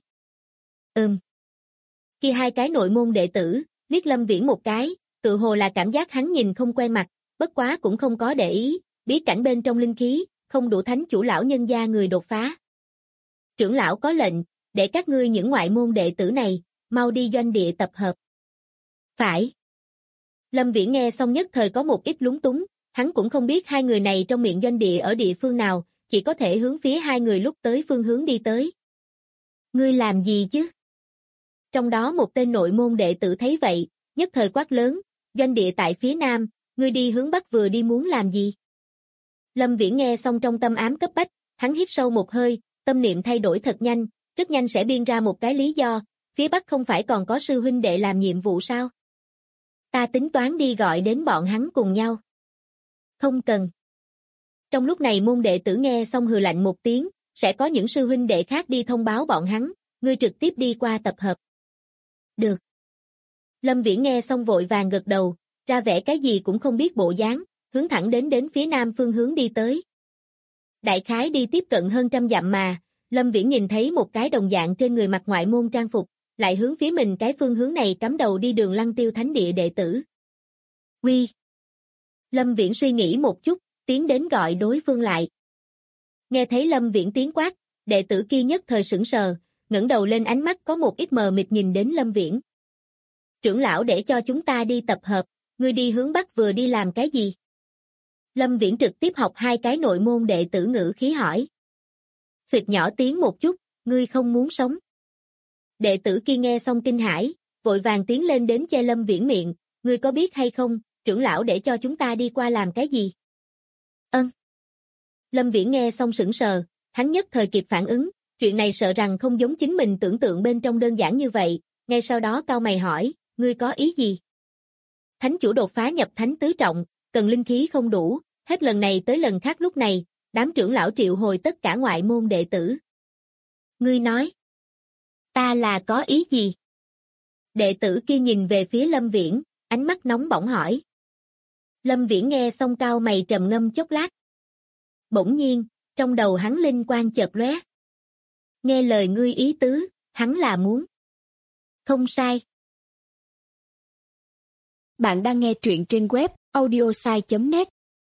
Khi 2 cái nội môn đệ tử, liếc Lâm Viễn một cái, tự hồ là cảm giác hắn nhìn không quen mặt, bất quá cũng không có để ý, bí cảnh bên trong linh khí, không đủ thánh chủ lão nhân gia người đột phá. Trưởng lão có lệnh, để các ngươi những ngoại môn đệ tử này, mau đi doanh địa tập hợp. Phải. Lâm Viễn nghe xong nhất thời có một ít lúng túng, hắn cũng không biết 2 người này trong miệng doanh địa ở địa phương nào, chỉ có thể hướng phía 2 người lúc tới phương hướng đi tới. Ngươi làm gì chứ? Trong đó một tên nội môn đệ tử thấy vậy, nhất thời quát lớn, doanh địa tại phía nam, ngươi đi hướng bắc vừa đi muốn làm gì? Lâm Viễn nghe xong trong tâm ám cấp bách, hắn hít sâu một hơi, tâm niệm thay đổi thật nhanh, rất nhanh sẽ biên ra một cái lý do, phía bắc không phải còn có sư huynh đệ làm nhiệm vụ sao? Ta tính toán đi gọi đến bọn hắn cùng nhau. Không cần. Trong lúc này môn đệ tử nghe xong hừ lạnh một tiếng, sẽ có những sư huynh đệ khác đi thông báo bọn hắn, ngươi trực tiếp đi qua tập hợp. Được. Lâm Viễn nghe xong vội vàng gật đầu, ra vẻ cái gì cũng không biết bộ dáng, hướng thẳng đến phía nam phương hướng đi tới. Đại khái đi tiếp cận hơn 100 dặm mà, Lâm Viễn nhìn thấy một cái đồng dạng trên người mặc ngoại môn trang phục, lại hướng phía mình cái phương hướng này cắm đầu đi đường Lăng Tiêu Thánh Địa đệ tử. Uy. Lâm Viễn suy nghĩ một chút, tiến đến gọi đối phương lại. Nghe thấy Lâm Viễn tiếng quát, đệ tử kia nhất thời sững sờ, ngẩng đầu lên ánh mắt có một ít mờ mịt nhìn đến Lâm Viễn. Trưởng lão để cho chúng ta đi tập hợp, ngươi đi hướng bắc vừa đi làm cái gì? Lâm Viễn trực tiếp học 2 cái nội môn đệ tử ngữ khí hỏi. Xịt nhỏ tiếng một chút, ngươi không muốn sống. Đệ tử kia nghe xong kinh hãi, vội vàng tiến lên đến che Lâm Viễn miệng, ngươi có biết hay không, trưởng lão để cho chúng ta đi qua làm cái gì? Lâm Viễn nghe xong sững sờ, hắn nhất thời kịp phản ứng, chuyện này sợ rằng không giống chính mình tưởng tượng bên trong đơn giản như vậy, ngay sau đó cau mày hỏi, ngươi có ý gì? Thánh chủ đột phá nhập thánh tứ trọng, cần linh khí không đủ, hết lần này tới lần khác lúc này, đám trưởng lão triệu hồi tất cả ngoại môn đệ tử. Ngươi nói, ta là có ý gì? Đệ tử kia nhìn về phía Lâm Viễn, ánh mắt nóng bỏng hỏi. Lâm Viễn nghe xong cau mày trầm ngâm chốc lát. Bỗng nhiên, trong đầu hắn linh quang chợt lóe. Nghe lời ngươi ý tứ, hắn là muốn. Không sai. Bạn đang nghe truyện trên web audiosai.net.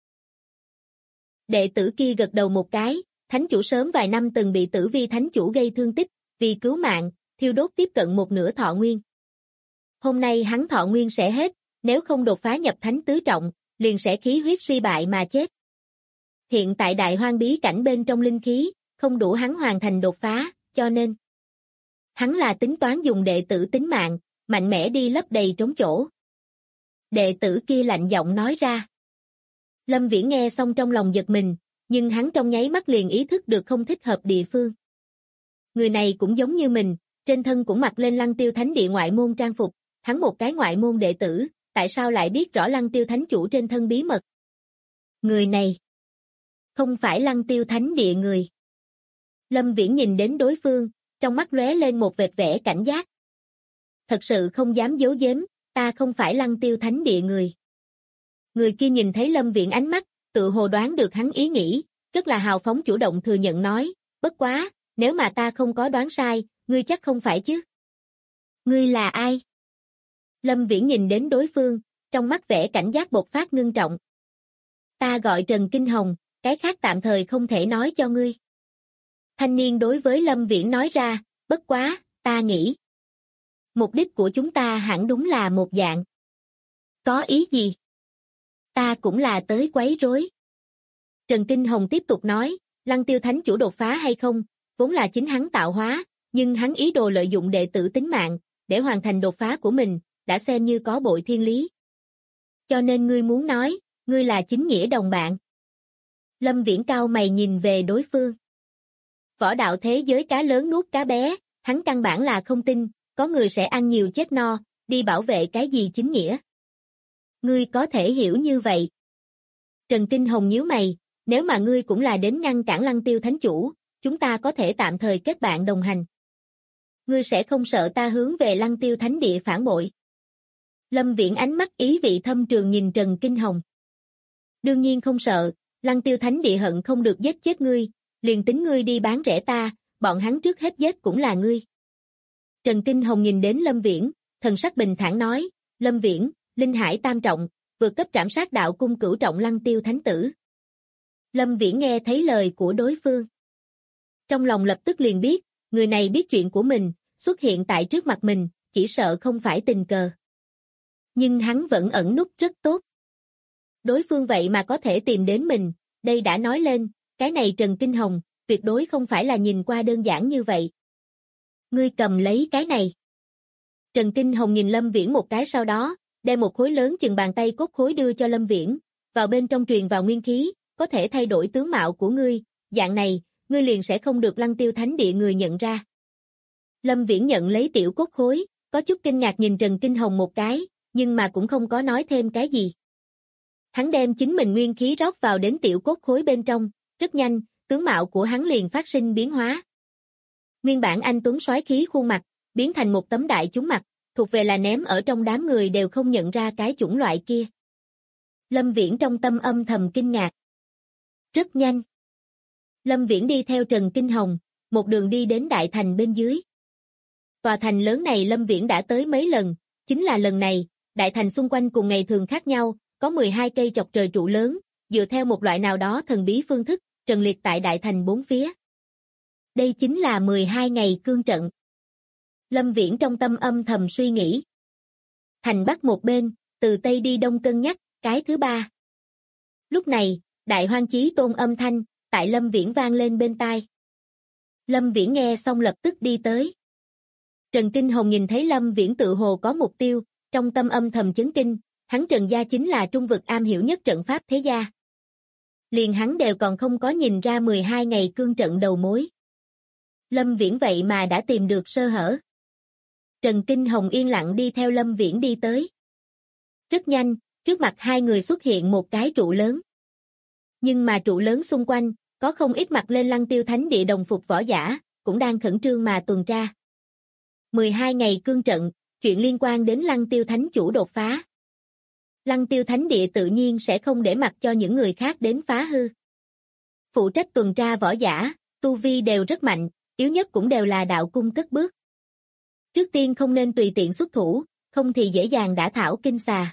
Đệ tử kia gật đầu một cái, thánh chủ sớm vài năm từng bị Tử Vi thánh chủ gây thương tích, vì cứu mạng, thiêu đốt tiếp cận một nửa thọ nguyên. Hôm nay hắn thọ nguyên sẽ hết, nếu không đột phá nhập thánh tứ trọng, liền sẽ khí huyết suy bại mà chết. Hiện tại đại hoang bí cảnh bên trong linh khí, không đủ hắn hoàn thành đột phá, cho nên hắn là tính toán dùng đệ tử tính mạng, mạnh mẽ đi lấp đầy trống chỗ. Đệ tử kia lạnh giọng nói ra. Lâm Viễn nghe xong trong lòng giật mình, nhưng hắn trong nháy mắt liền ý thức được không thích hợp địa phương. Người này cũng giống như mình, trên thân cũng mặc lên Lăng Tiêu Thánh Địa ngoại môn trang phục, hắn một cái ngoại môn đệ tử, tại sao lại biết rõ Lăng Tiêu Thánh chủ trên thân bí mật? Người này không phải Lăng Tiêu Thánh Địa người. Lâm Viễn nhìn đến đối phương, trong mắt lóe lên một vệt vẻ cảnh giác. Thật sự không dám giấu giếm, ta không phải Lăng Tiêu Thánh Địa người. Người kia nhìn thấy Lâm Viễn ánh mắt, tự hồ đoán được hắn ý nghĩ, rất là hào phóng chủ động thừa nhận nói, bất quá, nếu mà ta không có đoán sai, ngươi chắc không phải chứ. Ngươi là ai? Lâm Viễn nhìn đến đối phương, trong mắt vẻ cảnh giác bộc phát ngưng trọng. Ta gọi Trần Kinh Hồng, cái khác tạm thời không thể nói cho ngươi. Thanh niên đối với Lâm Viễn nói ra, bất quá, ta nghĩ. Mục đích của chúng ta hẳn đúng là một dạng. Có ý gì? Ta cũng là tới quấy rối. Trần Kinh Hồng tiếp tục nói, Lăng Tiêu Thánh Chủ đột phá hay không, vốn là chính hắn tạo hóa, nhưng hắn ý đồ lợi dụng đệ tử tính mạng, để hoàn thành đột phá của mình, đã xem như có bội thiên lý. Cho nên ngươi muốn nói, ngươi là chính nghĩa đồng bạn. Lâm Viễn cau mày nhìn về đối phương. Võ đạo thế giới cá lớn nuốt cá bé, hắn căn bản là không tin, có người sẽ ăn nhiều chết no, đi bảo vệ cái gì chính nghĩa. Ngươi có thể hiểu như vậy. Trần Kinh Hồng nhíu mày, nếu mà ngươi cũng là đến ngăn cản Lăng Tiêu Thánh Chủ, chúng ta có thể tạm thời kết bạn đồng hành. Ngươi sẽ không sợ ta hướng về Lăng Tiêu Thánh Địa phản bội. Lâm Viễn ánh mắt ý vị thâm trường nhìn Trần Kinh Hồng. Đương nhiên không sợ, Lăng Tiêu Thánh Địa hận không được giết chết ngươi, liền tính ngươi đi bán rẻ ta, bọn hắn trước hết giết cũng là ngươi. Trần Kinh Hồng nhìn đến Lâm Viễn, thần sắc bình thản nói, Lâm Viễn, Linh Hải tam trọng, vượt cấp trảm sát đạo cung cửu trọng Lăng Tiêu Thánh Tử. Lâm Viễn nghe thấy lời của đối phương. Trong lòng lập tức liền biết, người này biết chuyện của mình, xuất hiện tại trước mặt mình, chỉ sợ không phải tình cờ. Nhưng hắn vẫn ẩn núp rất tốt. Đối phương vậy mà có thể tìm đến mình, đây đã nói lên, cái này Trần Kinh Hồng, tuyệt đối không phải là nhìn qua đơn giản như vậy. Ngươi cầm lấy cái này. Trần Kinh Hồng nhìn Lâm Viễn một cái sau đó, đem một khối lớn chừng bàn tay cốt khối đưa cho Lâm Viễn, vào bên trong truyền vào nguyên khí, có thể thay đổi tướng mạo của ngươi, dạng này, ngươi liền sẽ không được Lăng Tiêu Thánh Địa người nhận ra. Lâm Viễn nhận lấy tiểu cốt khối, có chút kinh ngạc nhìn Trần Kinh Hồng một cái, nhưng mà cũng không có nói thêm cái gì. Hắn đem chính mình nguyên khí rót vào đến tiểu cốt khối bên trong, rất nhanh, tướng mạo của hắn liền phát sinh biến hóa. Nguyên bản anh tuấn soái khí khuôn mặt, biến thành một tấm đại chúng mặt, thuộc về là ném ở trong đám người đều không nhận ra cái chủng loại kia. Lâm Viễn trong tâm âm thầm kinh ngạc. Rất nhanh. Lâm Viễn đi theo Trần Kinh Hồng, một đường đi đến đại thành bên dưới. Tòa thành lớn này Lâm Viễn đã tới mấy lần, chính là lần này, đại thành xung quanh cùng ngày thường khác nhau, có 12 cây chọc trời trụ lớn, dựa theo một loại nào đó thần bí phương thức, trần liệt tại đại thành bốn phía. Đây chính là 12 ngày cương trận. Lâm Viễn trong tâm âm thầm suy nghĩ. Thành Bắc một bên, từ Tây đi Đông cân nhắc, cái thứ ba. Lúc này, Đại Hoang Chí Tôn âm thanh, tại Lâm Viễn vang lên bên tai. Lâm Viễn nghe xong lập tức đi tới. Trần Kinh Hồng nhìn thấy Lâm Viễn tự hồ có mục tiêu, trong tâm âm thầm chấn kinh, hắn Trần gia chính là trung vực am hiểu nhất trận pháp thế gia. Liền hắn đều còn không có nhìn ra 12 ngày cương trận đầu mối. Lâm Viễn vậy mà đã tìm được sơ hở. Trần Kinh Hồng yên lặng đi theo Lâm Viễn đi tới. Rất nhanh, trước mặt hai người xuất hiện một cái trụ lớn. Nhưng mà trụ lớn xung quanh, có không ít mặc lên Lăng Tiêu Thánh Địa đồng phục võ giả, cũng đang khẩn trương mà tuần tra. 12 ngày cương trận, chuyện liên quan đến Lăng Tiêu Thánh Chủ đột phá. Lăng Tiêu Thánh Địa tự nhiên sẽ không để mặc cho những người khác đến phá hư. Phụ trách tuần tra võ giả, tu vi đều rất mạnh, yếu nhất cũng đều là đạo cung cất bước. Trước tiên không nên tùy tiện xuất thủ, không thì dễ dàng đả thảo kinh xà.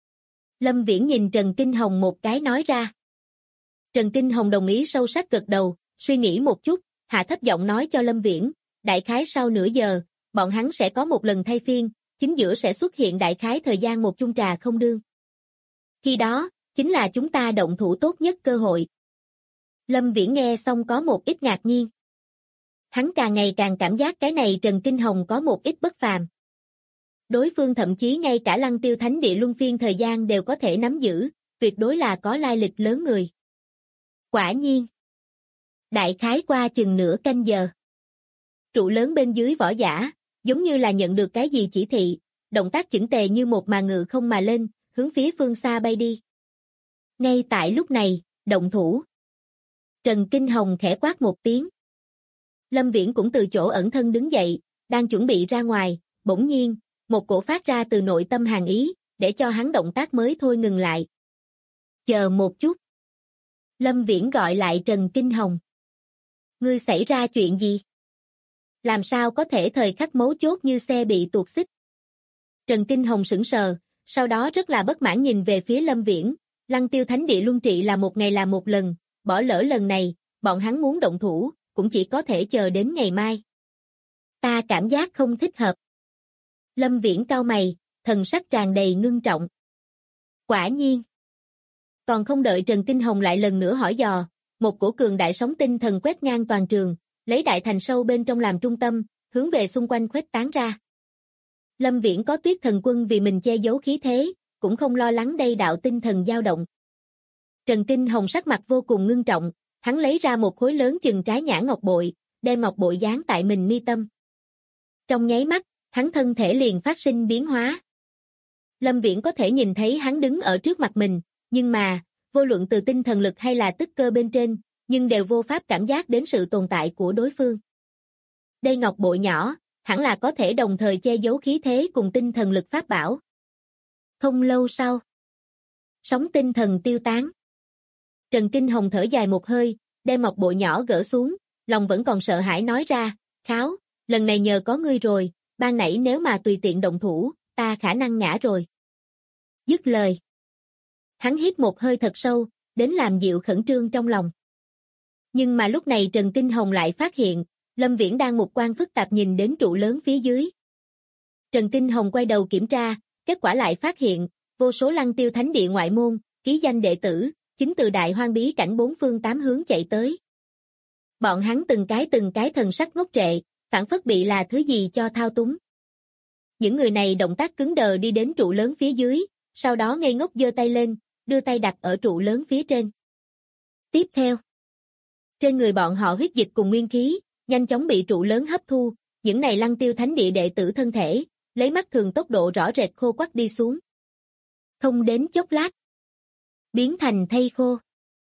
Lâm Viễn nhìn Trần Kinh Hồng một cái nói ra. Trần Kinh Hồng đồng ý sâu sắc gật đầu, suy nghĩ một chút, hạ thấp giọng nói cho Lâm Viễn, đại khái sau nửa giờ, bọn hắn sẽ có một lần thay phiên, chính giữa sẽ xuất hiện đại khái thời gian một chung trà không đương. Khi đó, chính là chúng ta động thủ tốt nhất cơ hội. Lâm Viễn nghe xong có một ít ngạc nhiên. Hắn càng ngày càng cảm giác cái này Trần Kinh Hồng có một ít bất phàm. Đối phương thậm chí ngay cả Lăng Tiêu Thánh Địa luân phiên thời gian đều có thể nắm giữ, tuyệt đối là có lai lịch lớn người. Quả nhiên. Đại khái qua chừng nửa canh giờ. Trụ lớn bên dưới võ giả, giống như là nhận được cái gì chỉ thị, động tác chỉnh tề như một mà ngự không mà lên, hướng phía phương xa bay đi. Ngay tại lúc này, động thủ. Trần Kinh Hồng khẽ quát một tiếng. Lâm Viễn cũng từ chỗ ẩn thân đứng dậy, đang chuẩn bị ra ngoài, bỗng nhiên, một cổ phát ra từ nội tâm hàn ý, để cho hắn động tác mới thôi ngừng lại. Chờ một chút. Lâm Viễn gọi lại Trần Kinh Hồng. Ngươi xảy ra chuyện gì? Làm sao có thể thời khắc mấu chốt như xe bị tuột xích? Trần Kinh Hồng sững sờ, sau đó rất là bất mãn nhìn về phía Lâm Viễn. Lăng Tiêu Thánh Địa luân trị là một ngày làm một lần, bỏ lỡ lần này, bọn hắn muốn động thủ, cũng chỉ có thể chờ đến ngày mai. Ta cảm giác không thích hợp. Lâm Viễn cau mày, thần sắc tràn đầy ngưng trọng. Quả nhiên. Còn không đợi Trần Kinh Hồng lại lần nữa hỏi dò, một cổ cường đại sóng tinh thần quét ngang toàn trường, lấy đại thành sâu bên trong làm trung tâm, hướng về xung quanh khuếch tán ra. Lâm Viễn có Tuyết Thần Quân vì mình che giấu khí thế, cũng không lo lắng đây đạo tinh thần dao động. Trần Kinh Hồng sắc mặt vô cùng ngưng trọng, hắn lấy ra một khối lớn chừng trái nhãn ngọc bội, đem ngọc bội dán tại mình mi tâm. Trong nháy mắt, hắn thân thể liền phát sinh biến hóa. Lâm Viễn có thể nhìn thấy hắn đứng ở trước mặt mình, nhưng mà, vô luận từ tinh thần lực hay là tức cơ bên trên, nhưng đều vô pháp cảm giác đến sự tồn tại của đối phương. Đây ngọc bội nhỏ, hẳn là có thể đồng thời che giấu khí thế cùng tinh thần lực pháp bảo. Không lâu sau, sóng tinh thần tiêu tán. Trần Kinh Hồng thở dài một hơi, đem ngọc bội nhỏ gỡ xuống, lòng vẫn còn sợ hãi nói ra, Kháo, lần này nhờ có ngươi rồi, ban nãy nếu mà tùy tiện động thủ, ta khả năng ngã rồi. Dứt lời. Hắn hít một hơi thật sâu, đến làm dịu khẩn trương trong lòng. Nhưng mà lúc này Trần Kinh Hồng lại phát hiện, Lâm Viễn đang mục quang phức tạp nhìn đến trụ lớn phía dưới. Trần Kinh Hồng quay đầu kiểm tra, kết quả lại phát hiện, vô số Lăng Tiêu Thánh Địa ngoại môn, ký danh đệ tử, chính từ đại hoang bí cảnh bốn phương tám hướng chạy tới. Bọn hắn từng cái thần sắc ngốc trệ, phảng phất bị là thứ gì cho thao túng. Những người này động tác cứng đờ đi đến trụ lớn phía dưới, sau đó ngây ngốc giơ tay lên, đưa tay đặt ở trụ lớn phía trên. Tiếp theo, trên người bọn họ huyết dịch cùng nguyên khí, nhanh chóng bị trụ lớn hấp thu, những này Lăng Tiêu Thánh Địa đệ tử thân thể, lấy mắt thường tốc độ rõ rệt khô quắt đi xuống. Không đến chốc lát, biến thành thây khô.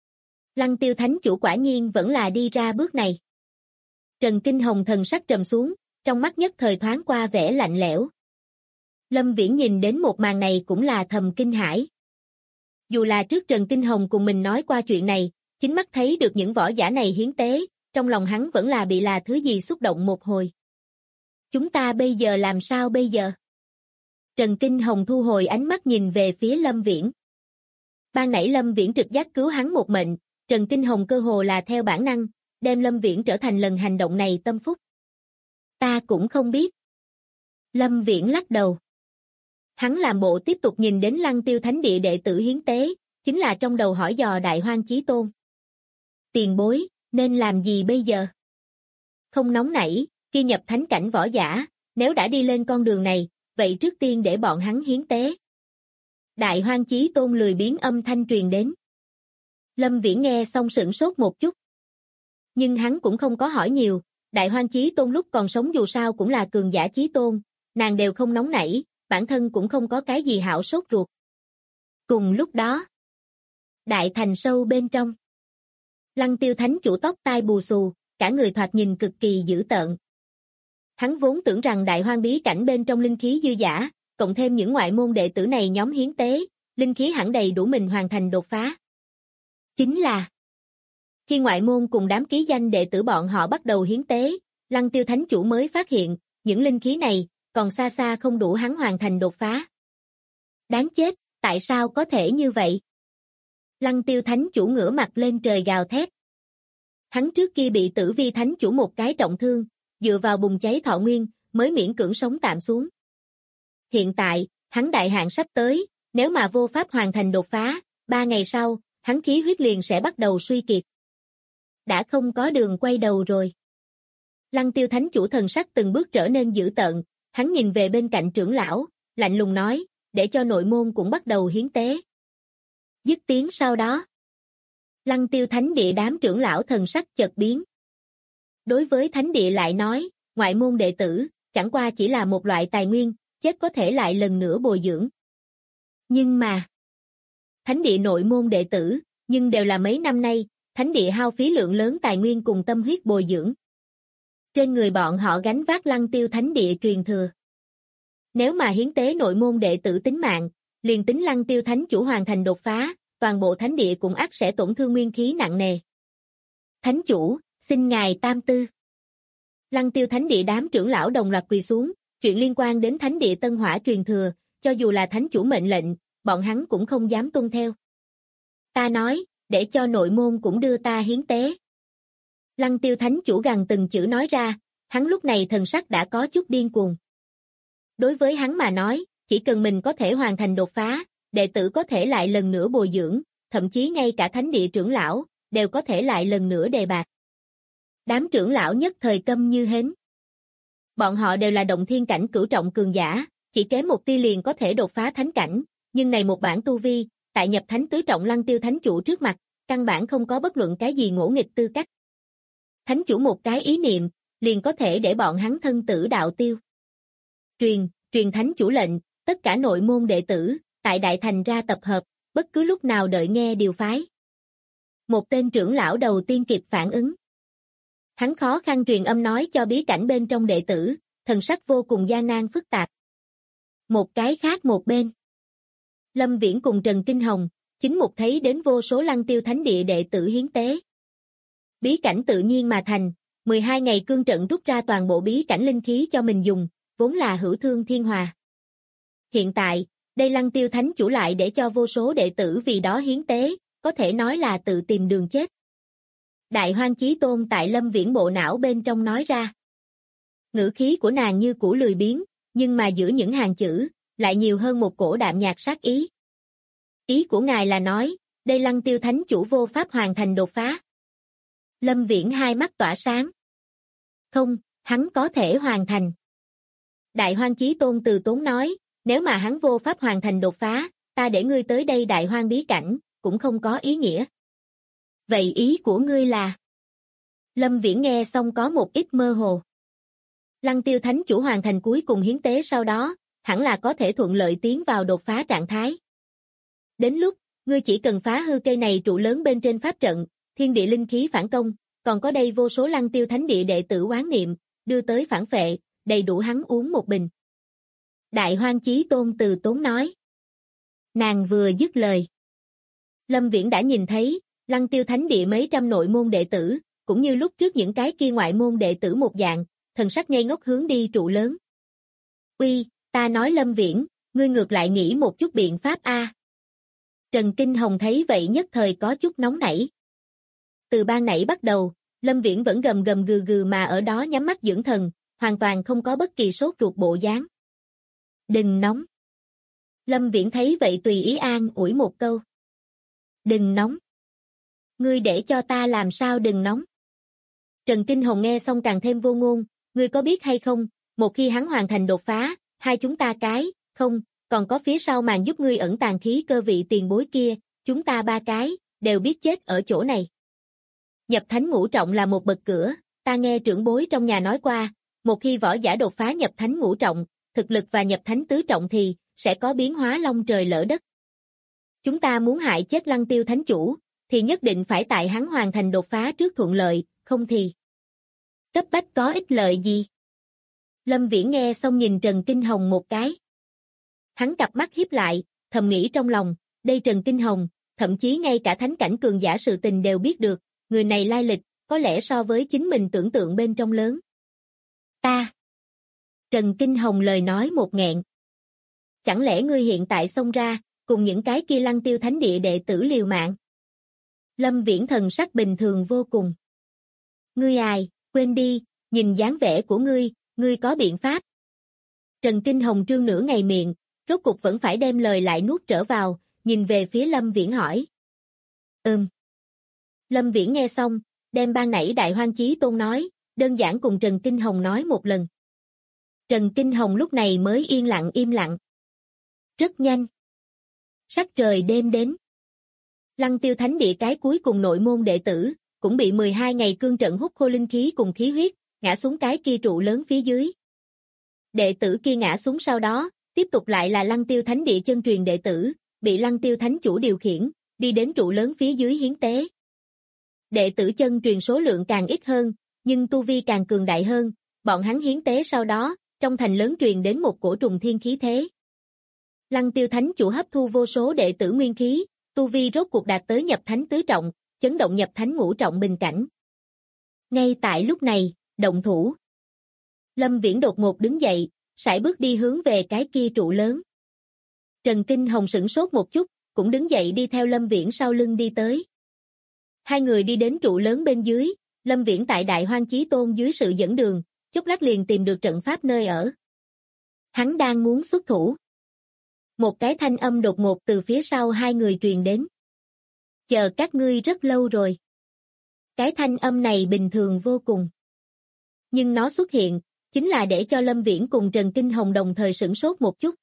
Lăng Tiêu Thánh chủ quả nhiên vẫn là đi ra bước này. Trần Kinh Hồng thần sắc trầm xuống, trong mắt nhất thời thoáng qua vẻ lạnh lẽo. Lâm Viễn nhìn đến một màn này cũng là thầm kinh hãi. Dù là trước Trần Kinh Hồng cùng mình nói qua chuyện này, chính mắt thấy được những võ giả này hiến tế, trong lòng hắn vẫn là bị là thứ gì xúc động một hồi. Chúng ta bây giờ làm sao bây giờ? Trần Kinh Hồng thu hồi ánh mắt nhìn về phía Lâm Viễn. Ban nãy Lâm Viễn trực giác cứu hắn một mệnh, Trần Kinh Hồng cơ hồ là theo bản năng, đem Lâm Viễn trở thành lần hành động này tâm phúc. Ta cũng không biết. Lâm Viễn lắc đầu. Hắn làm bộ tiếp tục nhìn đến Lăng Tiêu Thánh Địa đệ tử hiến tế, chính là trong đầu hỏi dò Đại Hoang Chí Tôn. Tiền bối, nên làm gì bây giờ? Không nóng nảy, khi nhập thánh cảnh võ giả, nếu đã đi lên con đường này, vậy trước tiên để bọn hắn hiến tế. Đại Hoang Chí Tôn lười biếng âm thanh truyền đến. Lâm Viễn nghe xong sửng sốt một chút. Nhưng hắn cũng không có hỏi nhiều, Đại Hoang Chí Tôn lúc còn sống dù sao cũng là cường giả chí tôn, nàng đều không nóng nảy, bản thân cũng không có cái gì hảo sốt ruột. Cùng lúc đó, đại thành sâu bên trong, Lăng Tiêu Thánh chủ tóc tai bù xù, cả người thoạt nhìn cực kỳ dữ tợn. Hắn vốn tưởng rằng đại hoang bí cảnh bên trong linh khí dư dả, cộng thêm những ngoại môn đệ tử này nhóm hiến tế, linh khí hẳn đầy đủ mình hoàn thành đột phá. Chính là khi ngoại môn cùng đám ký danh đệ tử bọn họ bắt đầu hiến tế, Lăng Tiêu Thánh chủ mới phát hiện, những linh khí này còn xa xa không đủ hắn hoàn thành đột phá. Đáng chết, tại sao có thể như vậy? Lăng Tiêu Thánh chủ ngửa mặt lên trời gào thét. Hắn trước kia bị Tử Vi Thánh chủ một cái trọng thương, dựa vào bùng cháy thọ nguyên, mới miễn cưỡng sống tạm xuống. Hiện tại, hắn đại hạn sắp tới, nếu mà vô pháp hoàn thành đột phá, 3 ngày sau, hắn khí huyết liền sẽ bắt đầu suy kiệt. Đã không có đường quay đầu rồi. Lăng Tiêu Thánh chủ thần sắc từng bước trở nên dữ tợn, hắn nhìn về bên cạnh trưởng lão, lạnh lùng nói, để cho nội môn cũng bắt đầu hiến tế. Dứt tiếng sau đó, Lăng Tiêu Thánh Địa đám trưởng lão thần sắc chợt biến. Đối với Thánh Địa lại nói, ngoại môn đệ tử, chẳng qua chỉ là một loại tài nguyên, chết có thể lại lần nữa bồi dưỡng. Nhưng mà, Thánh Địa nội môn đệ tử, nhưng đều là mấy năm nay, Thánh Địa hao phí lượng lớn tài nguyên cùng tâm huyết bồi dưỡng. Trên người bọn họ gánh vác Lăng Tiêu Thánh Địa truyền thừa. Nếu mà hiến tế nội môn đệ tử tính mạng, liền tính Lăng Tiêu Thánh chủ hoàn thành đột phá, toàn bộ Thánh Địa cũng ắt sẽ tổn thương nguyên khí nặng nề. Thánh chủ, xin ngài tam tư. Lăng Tiêu Thánh Địa đám trưởng lão đồng loạt quỳ xuống, chuyện liên quan đến Thánh Địa Tân Hỏa truyền thừa, cho dù là Thánh chủ mệnh lệnh, bọn hắn cũng không dám tuân theo. Ta nói, để cho nội môn cũng đưa ta hiến tế. Lăng Tiêu Thánh chủ gằn từng chữ nói ra, hắn lúc này thần sắc đã có chút điên cuồng. Đối với hắn mà nói, chỉ cần mình có thể hoàn thành đột phá, đệ tử có thể lại lần nữa bồi dưỡng, thậm chí ngay cả Thánh Địa trưởng lão, đều có thể lại lần nữa đề bạt. Đám trưởng lão nhất thời câm như hến. Bọn họ đều là động thiên cảnh cửu trọng cường giả, chỉ kém một tia liền có thể đột phá thánh cảnh, nhưng này một bản tu vi, tại nhập thánh tứ trọng Lăng Tiêu Thánh Chủ trước mặt, căn bản không có bất luận cái gì ngỗ nghịch tư cách. Thánh Chủ một cái ý niệm, liền có thể để bọn hắn thân tử đạo tiêu. Truyền Thánh Chủ lệnh, tất cả nội môn đệ tử, tại Đại Thành ra tập hợp, bất cứ lúc nào đợi nghe điều phái. Một tên trưởng lão đầu tiên kịp phản ứng. Hắn khó khăn truyền âm nói cho bí cảnh bên trong đệ tử, thần sắc vô cùng gian nan phức tạp. Một cái khác một bên. Lâm Viễn cùng Trần Kinh Hồng, chính một thấy đến vô số Lăng Tiêu Thánh Địa đệ tử hiến tế. Bí cảnh tự nhiên mà thành, 12 ngày cương trận rút ra toàn bộ bí cảnh linh khí cho mình dùng, vốn là hữu thương thiên hòa. Hiện tại, đây Lăng Tiêu Thánh Chủ lại để cho vô số đệ tử vì đó hiến tế, có thể nói là tự tìm đường chết. Đại Hoang Chí Tôn tại Lâm Viễn bộ não bên trong nói ra. Ngữ khí của nàng như cũ lười biếng, nhưng mà giữa những hàng chữ, lại nhiều hơn một cổ đạm nhạt sát ý. Ý của ngài là nói, đây Lăng Tiêu Thánh Chủ vô pháp hoàn thành đột phá. Lâm Viễn hai mắt tỏa sáng. Không, hắn có thể hoàn thành. Đại Hoang Chí Tôn từ tốn nói, nếu mà hắn vô pháp hoàn thành đột phá, ta để ngươi tới đây Đại Hoang bí cảnh, cũng không có ý nghĩa. Vậy ý của ngươi là? Lâm Viễn nghe xong có một ít mơ hồ. Lăng Tiêu Thánh Chủ hoàn thành cuối cùng hiến tế sau đó, hẳn là có thể thuận lợi tiến vào đột phá trạng thái. Đến lúc, ngươi chỉ cần phá hư cây này trụ lớn bên trên pháp trận, thiên địa linh khí phản công, còn có đây vô số Lăng Tiêu Thánh Địa đệ tử oán niệm, đưa tới phản phệ, đầy đủ hắn uống một bình. Đại Hoang Chí Tôn từ tốn nói. Nàng vừa dứt lời. Lâm Viễn đã nhìn thấy, Lăng Tiêu Thánh Địa mấy trăm nội môn đệ tử, cũng như lúc trước những cái kia ngoại môn đệ tử một dạng, thần sắc ngây ngốc hướng đi trụ lớn. Uy, ta nói Lâm Viễn, ngươi ngược lại nghĩ một chút biện pháp a. Trần Kinh Hồng thấy vậy nhất thời có chút nóng nảy. Từ ban nãy bắt đầu, Lâm Viễn vẫn gầm gầm gừ gừ mà ở đó nhắm mắt dưỡng thần, hoàn toàn không có bất kỳ sốt ruột bộ dáng. Đừng nóng. Lâm Viễn thấy vậy tùy ý an ủi một câu. Đừng nóng. Ngươi để cho ta làm sao đừng nóng. Trần Kinh Hồng nghe xong càng thêm vô ngôn, ngươi có biết hay không, một khi hắn hoàn thành đột phá, hai chúng ta không, còn có phía sau màn giúp ngươi ẩn tàng khí cơ vị tiền bối kia, chúng ta ba cái, đều biết chết ở chỗ này. Nhập thánh ngũ trọng là một bậc cửa, ta nghe trưởng bối trong nhà nói qua, một khi võ giả đột phá nhập thánh ngũ trọng, thực lực và nhập thánh tứ trọng thì, sẽ có biến hóa long trời lỡ đất. Chúng ta muốn hại chết Lăng Tiêu Thánh Chủ, thì nhất định phải tại hắn hoàn thành đột phá trước thuận lợi, không thì cấp bách có ích lợi gì. Lâm Viễn nghe xong nhìn Trần Kinh Hồng một cái. Hắn cặp mắt hiếp lại, thầm nghĩ trong lòng, đây Trần Kinh Hồng, thậm chí ngay cả thánh cảnh cường giả sự tình đều biết được, người này lai lịch, có lẽ so với chính mình tưởng tượng bên trong lớn. Ta. Trần Kinh Hồng lời nói một nghẹn. Chẳng lẽ ngươi hiện tại xông ra, cùng những cái kia Lăng Tiêu Thánh Địa đệ tử liều mạng? Lâm Viễn thần sắc bình thường vô cùng. Ngươi ai, quên đi, nhìn dáng vẻ của ngươi có biện pháp. Trần Kinh Hồng trương nửa ngày miệng, rốt cục vẫn phải đem lời lại nuốt trở vào, nhìn về phía Lâm Viễn hỏi. Lâm Viễn nghe xong, đem ban nãy Đại Hoang Chí Tôn nói, đơn giản cùng Trần Kinh Hồng nói một lần. Trần Kinh Hồng lúc này mới yên lặng. Rất nhanh. Sắc trời đêm đến. Lăng Tiêu Thánh Địa cái cuối cùng nội môn đệ tử, cũng bị 12 ngày cương trận hút khô linh khí cùng khí huyết, ngã xuống cái kia trụ lớn phía dưới. Đệ tử kia ngã xuống sau đó, tiếp tục lại là Lăng Tiêu Thánh Địa chân truyền đệ tử, bị Lăng Tiêu Thánh Chủ điều khiển, đi đến trụ lớn phía dưới hiến tế. Đệ tử chân truyền số lượng càng ít hơn, nhưng tu vi càng cường đại hơn, bọn hắn hiến tế sau đó, trong thành lớn truyền đến một cổ trùng thiên khí thế. Lăng Tiêu Thánh Chủ hấp thu vô số đệ tử nguyên khí, tu vi rốt cuộc đạt tới nhập thánh tứ trọng, chấn động nhập thánh ngũ trọng bình cảnh. Ngay tại lúc này, động thủ. Lâm Viễn đột ngột đứng dậy, sải bước đi hướng về cái kia trụ lớn. Trần Kinh Hồng sửng sốt một chút, cũng đứng dậy đi theo Lâm Viễn sau lưng đi tới. Hai người đi đến trụ lớn bên dưới, Lâm Viễn tại Đại Hoang Chí Tôn dưới sự dẫn đường, chốc lát liền tìm được trận pháp nơi ở. Hắn đang muốn xuất thủ. Một cái thanh âm đột ngột từ phía sau hai người truyền đến. Chờ các ngươi rất lâu rồi. Cái thanh âm này bình thường vô cùng. Nhưng nó xuất hiện, chính là để cho Lâm Viễn cùng Trần Kinh Hồng đồng thời sửng sốt một chút.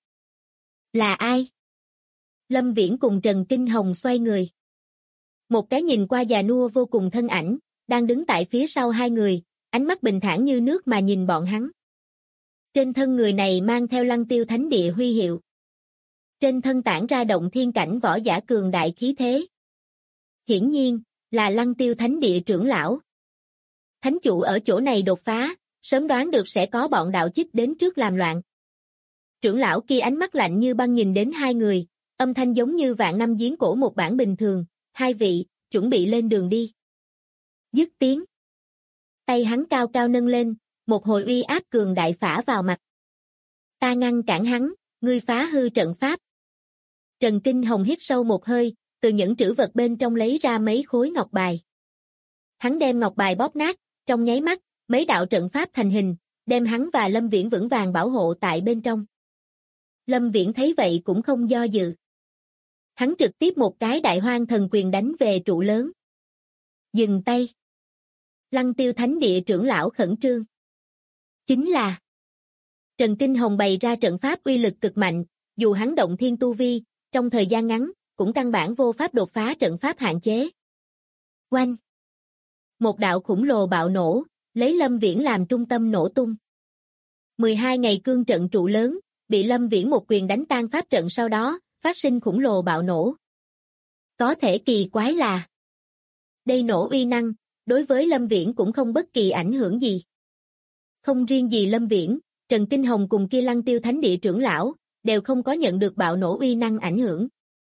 Là ai? Lâm Viễn cùng Trần Kinh Hồng xoay người. Một cái nhìn qua già nua vô cùng thân ảnh, đang đứng tại phía sau hai người, ánh mắt bình thản như nước mà nhìn bọn hắn. Trên thân người này mang theo Lăng Tiêu Thánh Địa huy hiệu. Trên thân tản ra động thiên cảnh võ giả cường đại khí thế. Hiển nhiên, là Lăng Tiêu Thánh Địa trưởng lão. Thánh chủ ở chỗ này đột phá, sớm đoán được sẽ có bọn đạo chích đến trước làm loạn. Trưởng lão kia ánh mắt lạnh như băng nhìn đến hai người, âm thanh giống như vạn năm giếng cổ một bản bình thường, hai vị, chuẩn bị lên đường đi. Dứt tiếng. Tay hắn cao cao nâng lên, một hồi uy áp cường đại phả vào mặt. Ta ngăn cản hắn, ngươi phá hư trận pháp. Trần Kinh Hồng hít sâu một hơi, từ những trữ vật bên trong lấy ra mấy khối ngọc bài. Hắn đem ngọc bài bóp nát, trong nháy mắt, mấy đạo trận pháp thành hình, đem hắn và Lâm Viễn vững vàng bảo hộ tại bên trong. Lâm Viễn thấy vậy cũng không do dự. Hắn trực tiếp một cái đại hoang thần quyền đánh về trụ lớn. Dừng tay. Lăng Tiêu Thánh Địa trưởng lão khẩn trương. Chính là Trần Kinh Hồng bày ra trận pháp uy lực cực mạnh, dù hắn động thiên tu vi, trong thời gian ngắn, cũng căn bản vô pháp đột phá trận pháp hạn chế. Oanh! Một đạo khủng lồ bạo nổ, lấy Lâm Viễn làm trung tâm nổ tung. 12 ngày cương trận trụ lớn, bị Lâm Viễn một quyền đánh tan pháp trận sau đó, phát sinh khủng lồ bạo nổ. Có thể kỳ quái là đây nổ uy năng, đối với Lâm Viễn cũng không bất kỳ ảnh hưởng gì. Không riêng gì Lâm Viễn, Trần Kinh Hồng cùng kia Lăng Tiêu Thánh Địa trưởng lão, đều không có nhận được bạo nổ uy năng ảnh hưởng.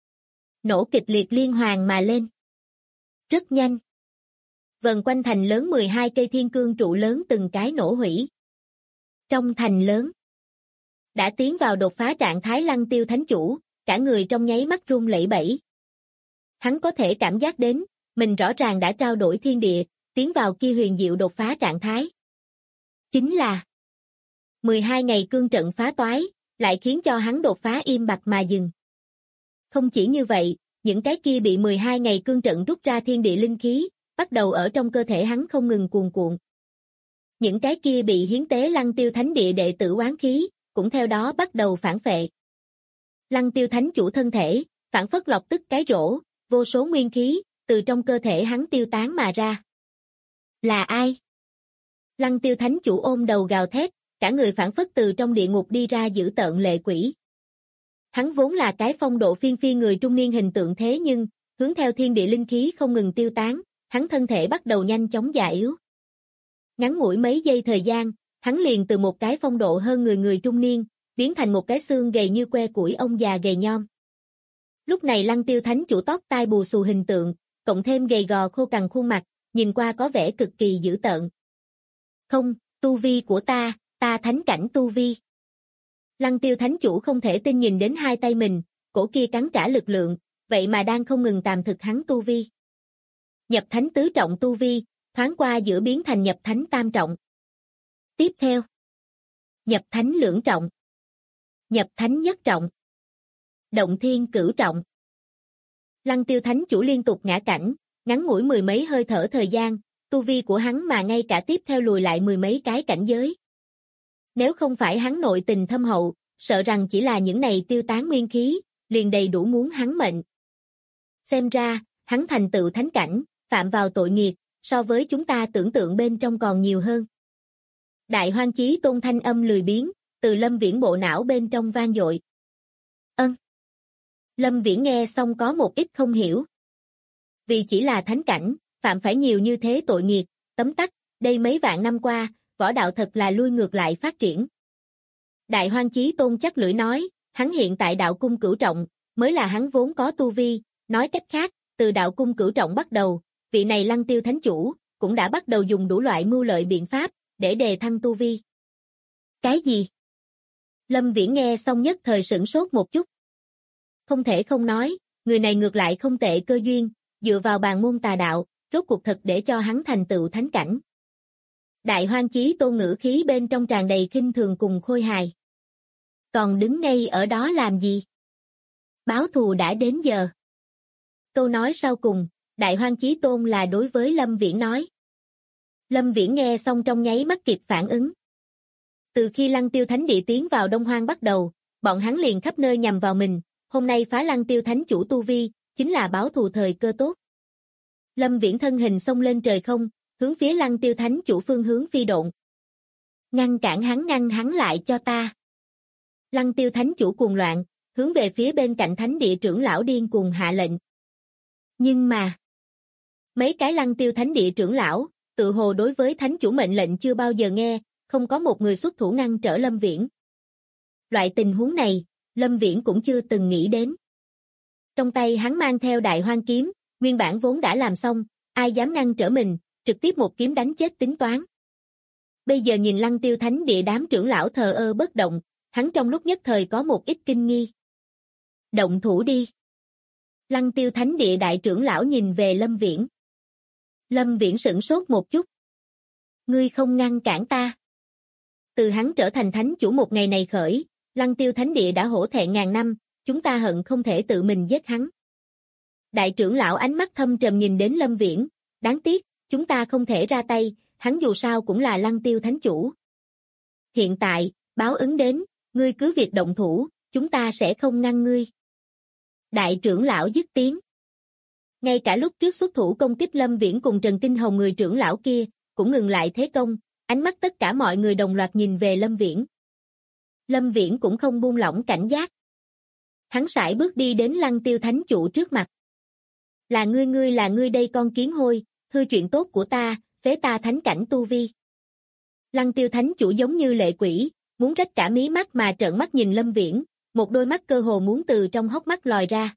Nổ kịch liệt liên hoàn mà lên. Rất nhanh. Vần quanh thành lớn 12 cây thiên cương trụ lớn từng cái nổ hủy. Trong thành lớn, đã tiến vào đột phá trạng thái Lăng Tiêu Thánh Chủ, cả người trong nháy mắt run lẩy bẩy. Hắn có thể cảm giác đến, mình rõ ràng đã trao đổi thiên địa, tiến vào kia huyền diệu đột phá trạng thái. Chính là 12 ngày cương trận phá toái, lại khiến cho hắn đột phá im bặt mà dừng. Không chỉ như vậy, những cái kia bị 12 ngày cương trận rút ra thiên địa linh khí, bắt đầu ở trong cơ thể hắn không ngừng cuồn cuộn. Những cái kia bị hiến tế Lăng Tiêu Thánh Địa đệ tử oán khí, cũng theo đó bắt đầu phản phệ. Lăng Tiêu Thánh Chủ thân thể, phản phất lọc tức cái rổ, vô số nguyên khí, từ trong cơ thể hắn tiêu tán mà ra. Là ai? Lăng Tiêu Thánh Chủ ôm đầu gào thét, cả người phản phất từ trong địa ngục đi ra dữ tợn lệ quỷ. Hắn vốn là cái phong độ phiên phiên người trung niên hình tượng thế nhưng, hướng theo thiên địa linh khí không ngừng tiêu tán, hắn thân thể bắt đầu nhanh chóng già yếu. Ngắn ngủi mấy giây thời gian, hắn liền từ một cái phong độ hơn người trung niên, biến thành một cái xương gầy như que củi ông già gầy nhom. Lúc này Lăng Tiêu Thánh Chủ tóc tai bù xù hình tượng, cộng thêm gầy gò khô cằn khuôn mặt, nhìn qua có vẻ cực kỳ dữ tợn. Không, tu vi của ta thánh cảnh tu vi. Lăng Tiêu Thánh Chủ không thể tin nhìn đến hai tay mình, cổ kia cắn trả lực lượng, vậy mà đang không ngừng tạm thực hắn tu vi. Nhập thánh tứ trọng tu vi, thoáng qua giữa biến thành nhập thánh tam trọng. Tiếp theo, nhập thánh lưỡng trọng, nhập thánh nhất trọng, động thiên cửu trọng. Lăng Tiêu Thánh Chủ liên tục ngã cảnh, ngắn ngủi mười mấy hơi thở thời gian, tu vi của hắn mà ngay cả tiếp theo lùi lại mười mấy cái cảnh giới. Nếu không phải hắn nội tình thâm hậu, sợ rằng chỉ là những này tiêu tán nguyên khí, liền đầy đủ muốn hắn mệnh. Xem ra, hắn thành tựu thánh cảnh, phạm vào tội nghiệt, so với chúng ta tưởng tượng bên trong còn nhiều hơn. Đại Hoang Chí Tôn thanh âm lười biếng, từ Lâm Viễn bộ não bên trong vang dội. Lâm Viễn nghe xong có một ít không hiểu. Vì chỉ là thánh cảnh, phạm phải nhiều như thế tội nghiệt, tấm tắc, đây mấy vạn năm qua, võ đạo thật là lui ngược lại phát triển. Đại Hoang Chí Tôn chắc lưỡi nói, hắn hiện tại đạo cung cửu trọng, mới là hắn vốn có tu vi, nói cách khác, từ đạo cung cửu trọng bắt đầu, vị này Lăng Tiêu Thánh Chủ, cũng đã bắt đầu dùng đủ loại mưu lợi biện pháp, để đề thăng tu vi. Cái gì? Lâm Viễn nghe xong nhất thời sửng sốt một chút. Không thể không nói, người này ngược lại không tệ cơ duyên, dựa vào bàn môn tà đạo, rốt cuộc thật để cho hắn thành tựu thánh cảnh. Đại Hoang Chí Tôn ngữ khí bên trong tràn đầy khinh thường cùng khôi hài. Còn đứng ngay ở đó làm gì? Báo thù đã đến giờ. Câu nói sau cùng, Đại Hoang Chí Tôn là đối với Lâm Viễn nói. Lâm Viễn nghe xong trong nháy mắt kịp phản ứng. Từ khi Lăng Tiêu Thánh Địa tiến vào Đông Hoang bắt đầu, bọn hắn liền khắp nơi nhằm vào mình, hôm nay phá Lăng Tiêu Thánh Chủ tu vi, chính là báo thù thời cơ tốt. Lâm Viễn thân hình xông lên trời không, hướng phía Lăng Tiêu Thánh Chủ phương hướng phi độn. Ngăn hắn lại cho ta. Lăng Tiêu Thánh Chủ cuồng loạn, hướng về phía bên cạnh Thánh Địa trưởng lão điên cuồng hạ lệnh. Nhưng mà, mấy cái Lăng Tiêu Thánh Địa trưởng lão, tự hồ đối với Thánh Chủ mệnh lệnh chưa bao giờ nghe, không có một người xuất thủ ngăn trở Lâm Viễn. Loại tình huống này, Lâm Viễn cũng chưa từng nghĩ đến. Trong tay hắn mang theo Đại Hoang kiếm, nguyên bản vốn đã làm xong, ai dám ngăn trở mình, trực tiếp một kiếm đánh chết tính toán. Bây giờ nhìn Lăng Tiêu Thánh Địa đám trưởng lão thờ ơ bất động, hắn trong lúc nhất thời có một ít kinh nghi. Động thủ đi. Lăng Tiêu Thánh Địa đại trưởng lão nhìn về Lâm Viễn. Lâm Viễn sửng sốt một chút. Ngươi không ngăn cản ta. Từ hắn trở thành thánh chủ một ngày này khởi, Lăng Tiêu Thánh Địa đã hổ thẹn ngàn năm, chúng ta hận không thể tự mình giết hắn. Đại trưởng lão ánh mắt thâm trầm nhìn đến Lâm Viễn, đáng tiếc, chúng ta không thể ra tay, hắn dù sao cũng là Lăng Tiêu Thánh Chủ. Hiện tại, báo ứng đến, ngươi cứ việc động thủ, chúng ta sẽ không ngăn ngươi. Đại trưởng lão dứt tiếng. Ngay cả lúc trước xuất thủ công kích Lâm Viễn cùng Trần Kinh Hồng người trưởng lão kia, cũng ngừng lại thế công, ánh mắt tất cả mọi người đồng loạt nhìn về Lâm Viễn. Lâm Viễn cũng không buông lỏng cảnh giác. Hắn sải bước đi đến Lăng Tiêu Thánh Chủ trước mặt. Là ngươi đây con kiến hôi, hư chuyện tốt của ta, phế ta thánh cảnh tu vi. Lăng Tiêu Thánh Chủ giống như lệ quỷ, muốn rách cả mí mắt mà trợn mắt nhìn Lâm Viễn, một đôi mắt cơ hồ muốn từ trong hốc mắt lòi ra.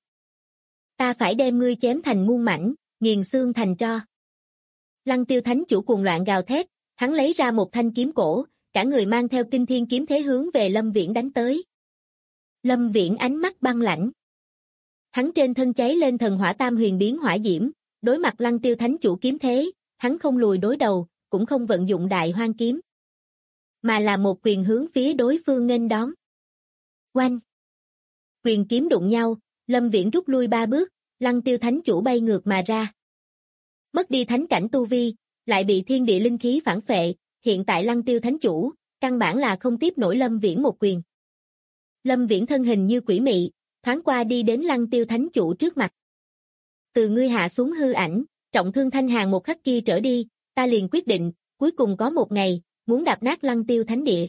Ta phải đem ngươi chém thành muôn mảnh, nghiền xương thành tro. Lăng Tiêu Thánh Chủ cuồng loạn gào thét, hắn lấy ra một thanh kiếm cổ, cả người mang theo kinh thiên kiếm thế hướng về Lâm Viễn đánh tới. Lâm Viễn ánh mắt băng lãnh. Hắn trên thân cháy lên thần hỏa tam huyền biến hỏa diễm, đối mặt Lăng Tiêu Thánh Chủ kiếm thế, hắn không lùi đối đầu, cũng không vận dụng Đại Hoang kiếm, mà là một quyền hướng phía đối phương nghênh đón. Oanh! Quyền kiếm đụng nhau, Lâm Viễn rút lui 3 bước, Lăng Tiêu Thánh Chủ bay ngược mà ra. Mất đi thánh cảnh tu vi, lại bị thiên địa linh khí phản phệ, hiện tại Lăng Tiêu Thánh Chủ, căn bản là không tiếp nổi Lâm Viễn một quyền. Lâm Viễn thân hình như quỷ mị, thoáng qua đi đến Lăng Tiêu Thánh Chủ trước mặt. Từ ngươi hạ xuống hư ảnh, trọng thương Thanh Hàn một khắc kia trở đi, ta liền quyết định, cuối cùng có một ngày, muốn đạp nát Lăng Tiêu Thánh Địa.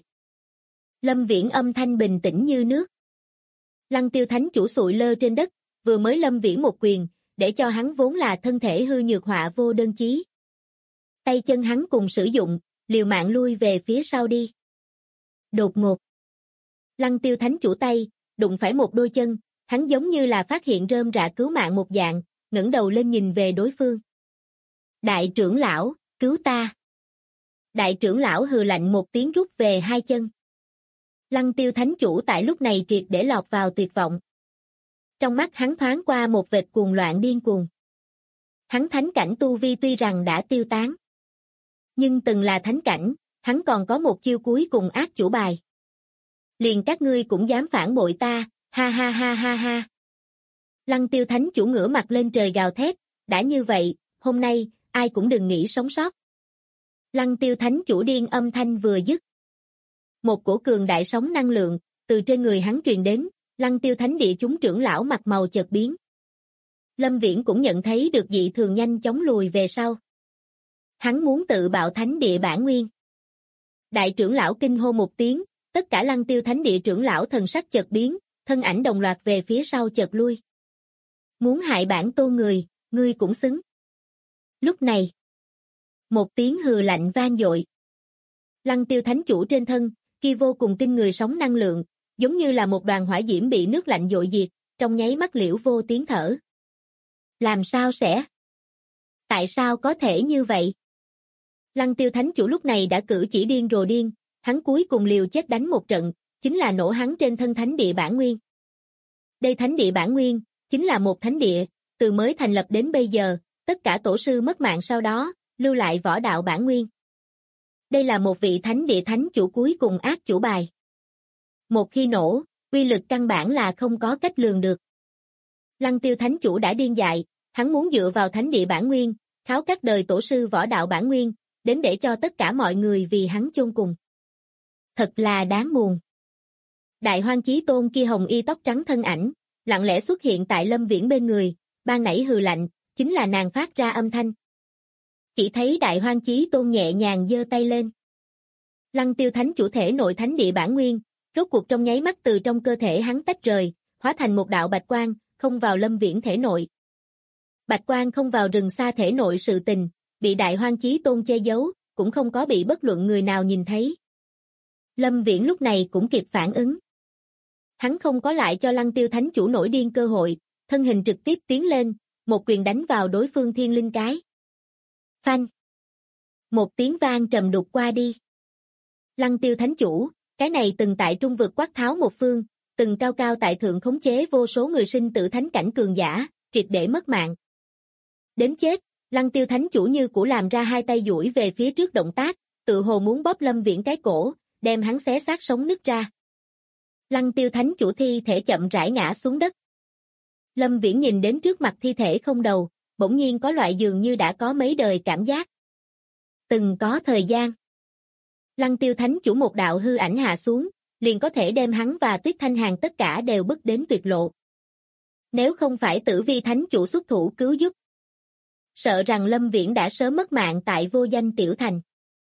Lâm Viễn âm thanh bình tĩnh như nước. Lăng Tiêu Thánh Chủ sụi lơ trên đất, vừa mới Lâm Viễn một quyền, để cho hắn vốn là thân thể hư nhược họa vô đơn chí. Tay chân hắn cùng sử dụng, liều mạng lui về phía sau đi. Đột ngột. Lăng Tiêu Thánh Chủ tay, đụng phải một đôi chân, hắn giống như là phát hiện rơm rạ cứu mạng một dạng, ngẩng đầu lên nhìn về đối phương. Đại trưởng lão, cứu ta. Đại trưởng lão hừ lạnh một tiếng rút về hai chân. Lăng Tiêu Thánh Chủ tại lúc này triệt để lọt vào tuyệt vọng. Trong mắt hắn thoáng qua một vệt cuồng loạn điên cuồng. Hắn thánh cảnh tu vi tuy rằng đã tiêu tán, nhưng từng là thánh cảnh, hắn còn có một chiêu cuối cùng ác chủ bài. Liền các ngươi cũng dám phản bội ta, ha ha ha ha ha. Lăng Tiêu Thánh Chủ ngửa mặt lên trời gào thét, đã như vậy, hôm nay, ai cũng đừng nghĩ sống sót. Lăng Tiêu Thánh Chủ điên âm thanh vừa dứt. Một cổ cường đại sóng năng lượng, từ trên người hắn truyền đến, Lăng Tiêu Thánh Địa chúng trưởng lão mặt màu chợt biến. Lâm Viễn cũng nhận thấy được dị thường nhanh chóng lùi về sau. Hắn muốn tự bạo Thánh Địa bản nguyên. Đại trưởng lão kinh hô một tiếng, tất cả Lăng Tiêu Thánh Địa trưởng lão thần sắc chợt biến, thân ảnh đồng loạt về phía sau chợt lui. Muốn hại bản tôn người, ngươi cũng xứng. Lúc này, một tiếng hừ lạnh vang dội. Lăng Tiêu Thánh Chủ trên thân, kia vô cùng kinh người sóng năng lượng, giống như là một đoàn hỏa diễm bị nước lạnh dội diệt, trong nháy mắt liễu vô tiếng thở. Làm sao sẽ? Tại sao có thể như vậy? Lăng Tiêu Thánh Chủ lúc này đã cử chỉ điên rồ điên, hắn cuối cùng liều chết đánh một trận, chính là nổ hắn trên thân Thánh Địa bản nguyên. Đây Thánh Địa bản nguyên, chính là một thánh địa, từ mới thành lập đến bây giờ, tất cả tổ sư mất mạng sau đó, lưu lại võ đạo bản nguyên. Đây là một vị Thánh Địa Thánh Chủ cuối cùng ác chủ bài. Một khi nổ, uy lực căn bản là không có cách lường được. Lăng Tiêu Thánh Chủ đã điên dại, Hắn muốn dựa vào thánh địa bản nguyên, kháo các đời tổ sư võ đạo bản nguyên, đến để cho tất cả mọi người vì hắn chôn cùng. Thật là đáng buồn. Đại Hoang Chí Tôn kia hồng y tóc trắng thân ảnh, lặng lẽ xuất hiện tại Lâm Viễn bên người, ban nãy hừ lạnh, chính là nàng phát ra âm thanh. Chỉ thấy Đại Hoang Chí Tôn nhẹ nhàng giơ tay lên. Lăng Tiêu Thánh chủ thể nội thánh địa bản nguyên, rốt cuộc trong nháy mắt từ trong cơ thể hắn tách rời, hóa thành một đạo bạch quang, không vào Lâm Viễn thể nội. Bạch quang không vào rừng xa thể nội sự tình, bị Đại Hoang Chí Tôn che giấu, cũng không có bị bất luận người nào nhìn thấy. Lâm Viễn lúc này cũng kịp phản ứng. Hắn không có lại cho Lăng Tiêu Thánh chủ nổi điên cơ hội, thân hình trực tiếp tiến lên, một quyền đánh vào đối phương thiên linh cái. Phanh! Một tiếng vang trầm đục qua đi. Lăng Tiêu Thánh chủ, cái này từng tại trung vực quát tháo một phương, từng cao cao tại thượng khống chế vô số người sinh tử thánh cảnh cường giả, triệt để mất mạng. Đến chết, Lăng Tiêu Thánh chủ như cũ làm ra hai tay duỗi về phía trước động tác, tự hồ muốn bóp Lâm Viễn cái cổ, đem hắn xé xác sống nứt ra. Lăng Tiêu Thánh chủ thi thể chậm rãi ngã xuống đất. Lâm Viễn nhìn đến trước mặt thi thể không đầu, bỗng nhiên có loại dường như đã có mấy đời cảm giác. Từng có thời gian. Lăng Tiêu Thánh chủ một đạo hư ảnh hạ xuống, liền có thể đem hắn và Tuyết Thanh Hàn tất cả đều bức đến tuyệt lộ. Nếu không phải Tử Vi Thánh chủ xuất thủ cứu giúp, sợ rằng Lâm Viễn đã sớm mất mạng tại vô danh tiểu thành.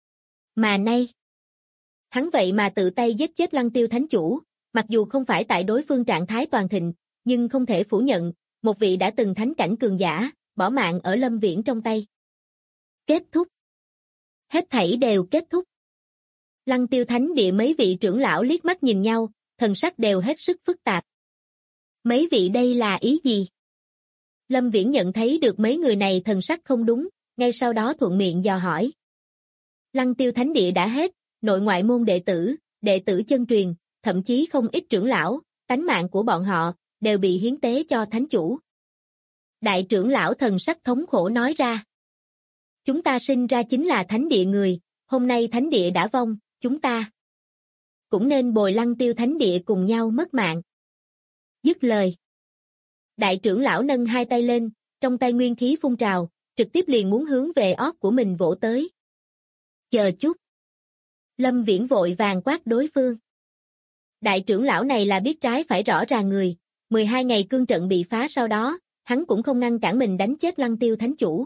Mà nay, hắn vậy mà tự tay giết chết Lăng Tiêu Thánh chủ, mặc dù không phải tại đối phương trạng thái toàn thịnh, nhưng không thể phủ nhận, một vị đã từng thánh cảnh cường giả, bỏ mạng ở Lâm Viễn trong tay. Kết thúc. Hết thảy đều kết thúc. Lăng Tiêu Thánh địa mấy vị trưởng lão liếc mắt nhìn nhau, thần sắc đều hết sức phức tạp. Mấy vị đây là ý gì? Lâm Viễn nhận thấy được mấy người này thần sắc không đúng, ngay sau đó thuận miệng dò hỏi. Lăng Tiêu Thánh địa đã hết, nội ngoại môn đệ tử chân truyền, thậm chí không ít trưởng lão, tánh mạng của bọn họ, đều bị hiến tế cho thánh chủ. Đại trưởng lão thần sắc thống khổ nói ra. Chúng ta sinh ra chính là thánh địa người, hôm nay thánh địa đã vong, chúng ta cũng nên bồi Lăng Tiêu Thánh địa cùng nhau mất mạng. Dứt lời. Đại trưởng lão nâng hai tay lên, trong tay nguyên khí phun trào, trực tiếp liền muốn hướng về ót của mình vỗ tới. Chờ chút. Lâm Viễn vội vàng quát đối phương. Đại trưởng lão này là biết trái phải rõ ràng người, 12 ngày cương trận bị phá sau đó, hắn cũng không ngăn cản mình đánh chết Lăng Tiêu Thánh chủ.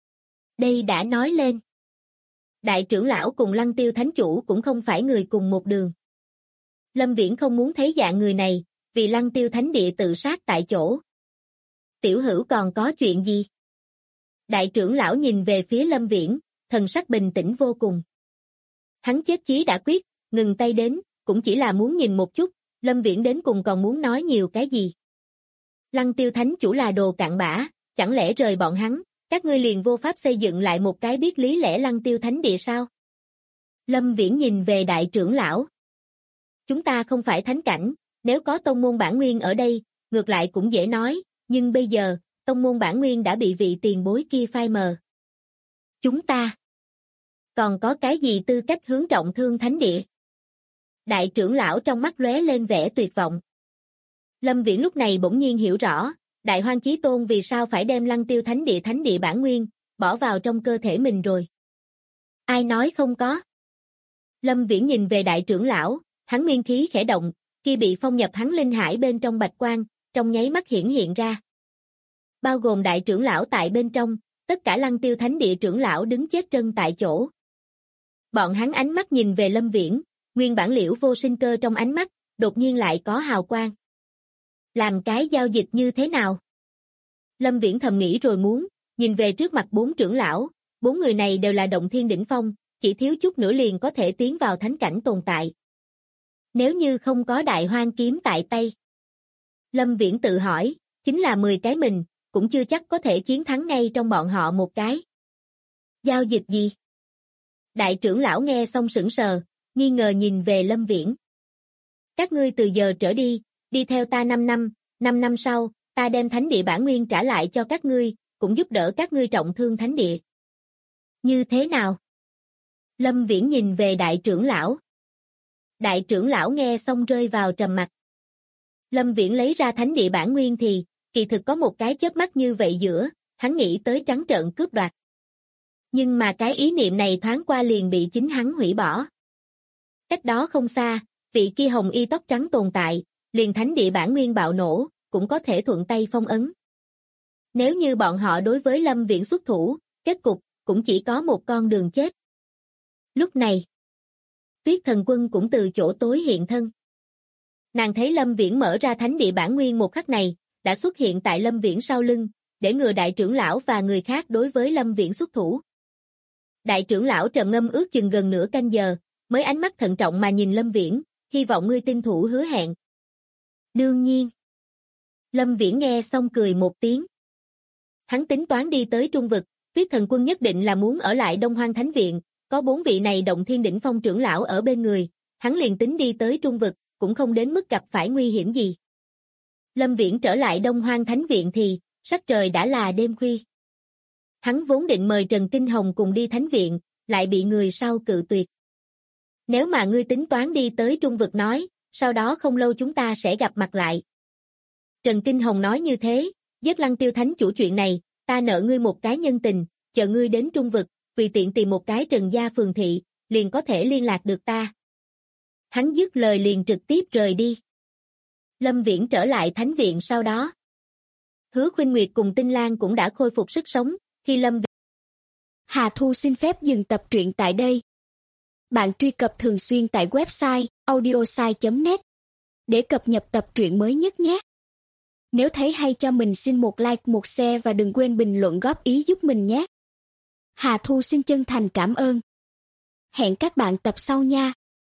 Đây đã nói lên. Đại trưởng lão cùng Lăng Tiêu Thánh chủ cũng không phải người cùng một đường. Lâm Viễn không muốn thấy dạng người này, vì Lăng Tiêu Thánh địa tự sát tại chỗ. Tiểu hữu còn có chuyện gì? Đại trưởng lão nhìn về phía Lâm Viễn, thần sắc bình tĩnh vô cùng. Hắn chết chí đã quyết, ngừng tay đến, cũng chỉ là muốn nhìn một chút, Lâm Viễn đến cùng còn muốn nói nhiều cái gì. Lăng Tiêu Thánh chủ là đồ cặn bã, chẳng lẽ rời bọn hắn, các ngươi liền vô pháp xây dựng lại một cái biết lý lẽ Lăng Tiêu Thánh địa sao? Lâm Viễn nhìn về đại trưởng lão. Chúng ta không phải thánh cảnh, nếu có tông môn bản nguyên ở đây, ngược lại cũng dễ nói, nhưng bây giờ, tông môn bản nguyên đã bị vị tiền bối kia phai mờ. Chúng ta còn có cái gì tư cách hướng trọng thương thánh địa? Đại trưởng lão trong mắt lóe lên vẻ tuyệt vọng. Lâm Viễn lúc này bỗng nhiên hiểu rõ, Đại Hoang Chí Tôn vì sao phải đem Lăng Tiêu thánh địa bản nguyên, bỏ vào trong cơ thể mình rồi. Ai nói không có? Lâm Viễn nhìn về đại trưởng lão, hắn nguyên khí khẽ động, khi bị phong nhập hắn linh hải bên trong bạch quang, trong nháy mắt hiển hiện ra. Bao gồm đại trưởng lão tại bên trong, tất cả Lăng Tiêu thánh địa trưởng lão đứng chết chân tại chỗ. Bọn hắn ánh mắt nhìn về Lâm Viễn, nguyên bản liễu vô sinh cơ trong ánh mắt, đột nhiên lại có hào quang. Làm cái giao dịch như thế nào? Lâm Viễn thầm nghĩ rồi muốn, nhìn về trước mặt 4 trưởng lão, 4 người này đều là động thiên đỉnh phong, chỉ thiếu chút nữa liền có thể tiến vào thánh cảnh tồn tại. Nếu như không có đại hoang kiếm tại tay. Lâm Viễn tự hỏi, chính là 10 cái mình, cũng chưa chắc có thể chiến thắng ngay trong bọn họ một cái. Giao dịch gì? Đại trưởng lão nghe xong sững sờ, nghi ngờ nhìn về Lâm Viễn. Các ngươi từ giờ trở đi theo ta 5 năm, 5 năm sau, ta đem thánh địa bản nguyên trả lại cho các ngươi, cũng giúp đỡ các ngươi trọng thương thánh địa. Như thế nào? Lâm Viễn nhìn về đại trưởng lão. Đại trưởng lão nghe xong rơi vào trầm mặc. Lâm Viễn lấy ra thánh địa bản nguyên thì, kỳ thực có một cái chớp mắt như vậy giữa, hắn nghĩ tới trắng trợn cướp đoạt. Nhưng mà cái ý niệm này thoáng qua liền bị chính hắn hủy bỏ. Cách đó không xa, vị kia hồng y tóc trắng tồn tại, liền thánh địa bản nguyên bạo nổ, cũng có thể thuận tay phong ấn. Nếu như bọn họ đối với Lâm Viễn xuất thủ, kết cục cũng chỉ có một con đường chết. Lúc này, Tuyết Thần Quân cũng từ chỗ tối hiện thân. Nàng thấy Lâm Viễn mở ra thánh địa bản nguyên một khắc này, đã xuất hiện tại Lâm Viễn sau lưng, để ngừa đại trưởng lão và người khác đối với Lâm Viễn xuất thủ. Đại trưởng lão trầm ngâm ước chừng gần nửa canh giờ, mới ánh mắt thận trọng mà nhìn Lâm Viễn, hy vọng ngươi tin thủ hứa hẹn. Đương nhiên. Lâm Viễn nghe xong cười một tiếng. Hắn tính toán đi tới Trung Vực, Tuyết Thần Quân nhất định là muốn ở lại Đông Hoang Thánh Viện, có 4 vị này động thiên đỉnh phong trưởng lão ở bên người, hắn liền tính đi tới Trung Vực, cũng không đến mức gặp phải nguy hiểm gì. Lâm Viễn trở lại Đông Hoang Thánh Viện thì, sắc trời đã là đêm khuya. Hắn vốn định mời Trần Kinh Hồng cùng đi Thánh Viện, lại bị người sau cự tuyệt. Nếu mà ngươi tính toán đi tới Trung Vực nói, sau đó không lâu chúng ta sẽ gặp mặt lại. Trần Kinh Hồng nói như thế, giết Lăng Tiêu Thánh chủ chuyện này, ta nợ ngươi một cái nhân tình, chờ ngươi đến Trung Vực, tùy tiện tìm một cái Trần gia phường thị, liền có thể liên lạc được ta. Hắn dứt lời liền trực tiếp rời đi. Lâm Viễn trở lại Thánh Viện sau đó. Hứa Khuynh Nguyệt cùng Tinh Lan cũng đã khôi phục sức sống, khi Lâm Hà Thu xin phép dừng tập truyện tại đây. Bạn truy cập thường xuyên tại website audiosai.net để cập nhật tập truyện mới nhất nhé. Nếu thấy hay cho mình xin một like, một share và đừng quên bình luận góp ý giúp mình nhé. Hà Thu xin chân thành cảm ơn. Hẹn các bạn tập sau nha.